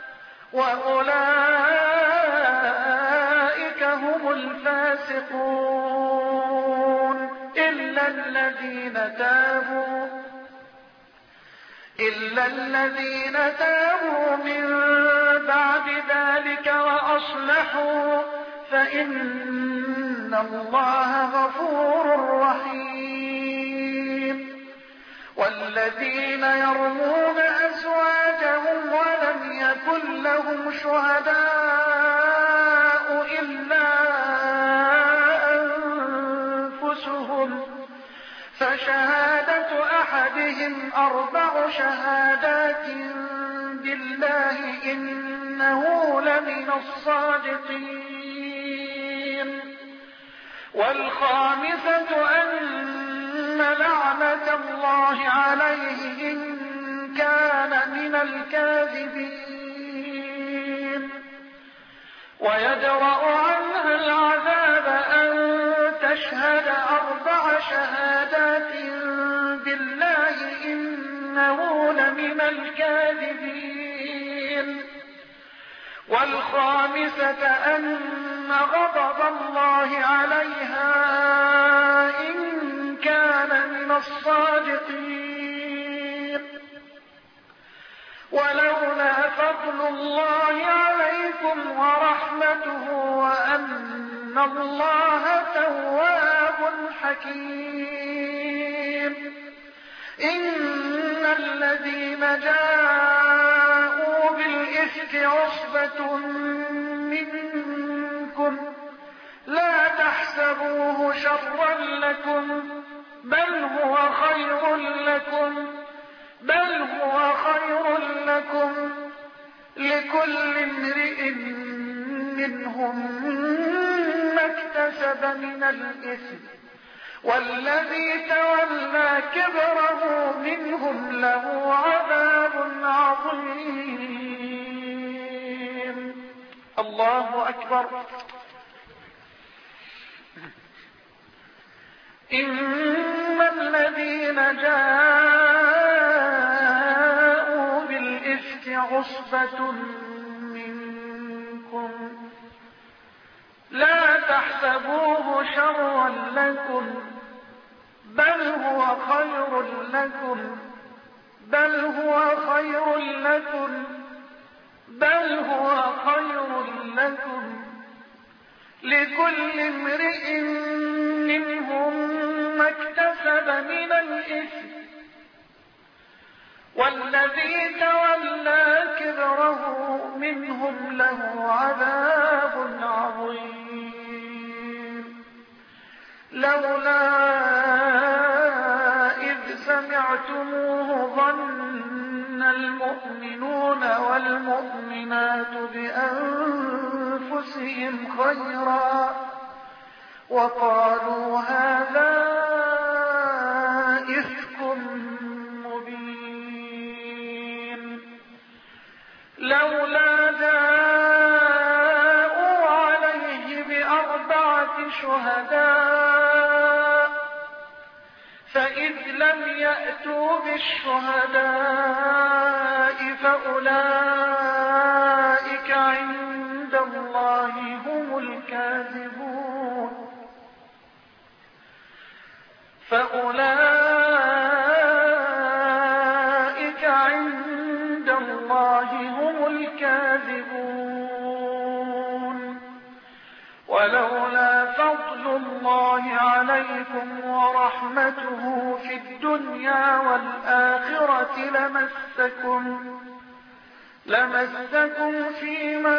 وأولئك هم الفاسقون إلا الذين تابوا إلا الذين تابوا من بعد ذلك وأصلحوا فإن الله غفور رحيم. والذين يرمون أزواجهم ولم يكن لهم شهداء إلا أنفسهم فشهادة أحدهم أربع شهادات بالله إنه لمن الصادقين. والخامسة أن لعنة الله عليه إن كان من الكاذبين. ويدرأ عنها العذاب أن تشهد أربع شهادات بالله إنه لمن الكاذبين. والخامسة أن غضب الله عليها إن كان من الصادقين. ولولا فضل الله عليكم ورحمته وأن الله تواب حكيم. إن الذين جاءوا بالإفك عصبة منكم لا تحسبوه شرا لكم بل هو خير لكم بل هو خير لكم لكل منهم ما اكتسب من الإثم والذي تولى كبره منهم له عذاب عظيم. الله أكبر. إن الذين جاءوا بالإفك عصبة منكم لا تحسبوه شرا لكم بل هو خير لكم بل هو خير لكم بل هو خير لكم لكل امرئ منهم ما اكتسب من الإثم والذي تولى كبره منهم له عذاب عظيم. لولا إذ سمعتموه ظن المؤمنون والمؤمنات بأنفسهم خيرا وقالوا هذا إفك مبين. لولا جاءوا عليه بأربعة شهداء فإذ لم يأتوا بالشهداء فأولئك عند الله هم الكاذبون فأولئك عند الله هم الكاذبون. ولولا فضل الله عليكم ورحمته في الدنيا والآخرة لمسكم لمسكم فيما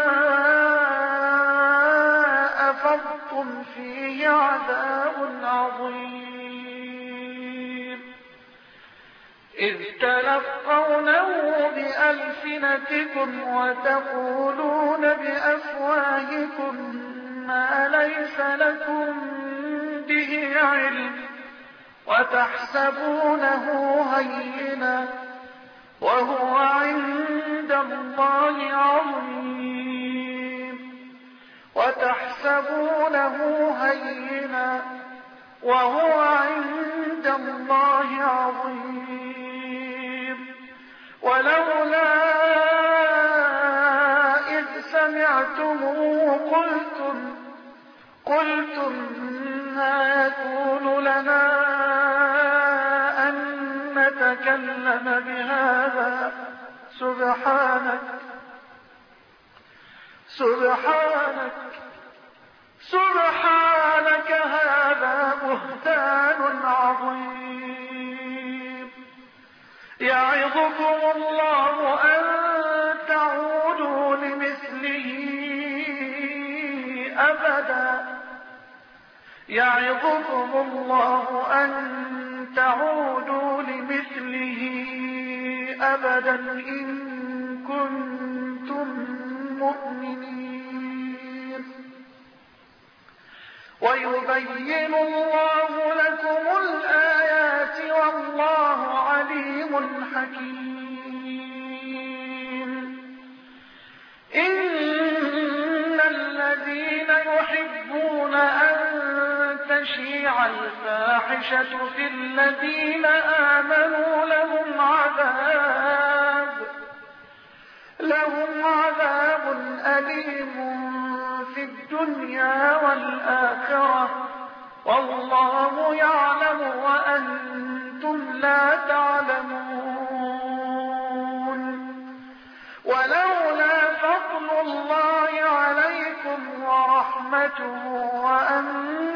أفضتم فيه عذاب عظيم. إذ تلقونه بألسنتكم وتقولون بأفواهكم ما ليس لكم به علم وتحسبونه هينا وهو عند الله عظيم وتحسبونه هينا وهو عند الله عظيم. ولولا إذ سمعتموه قلتم قلتم ما يكون لنا أن نتكلم بهذا سبحانك سبحانك سبحانك هذا بهتان عظيم. يعظكم الله أن تعودوا لمثله أبدا يعظكم الله أن تعودوا لمثله أبدا إن كنتم مؤمنين. ويبين الله لكم الآيات والله عليم حكيم. إن الذين يحبون أن تشيع الفاحشة في الذين آمنوا لهم عذاب لهم عذاب أليم في الدنيا والآخرة والله يعلم وأنتم لا تعلمون. ولولا فضل الله عليكم ورحمته وأن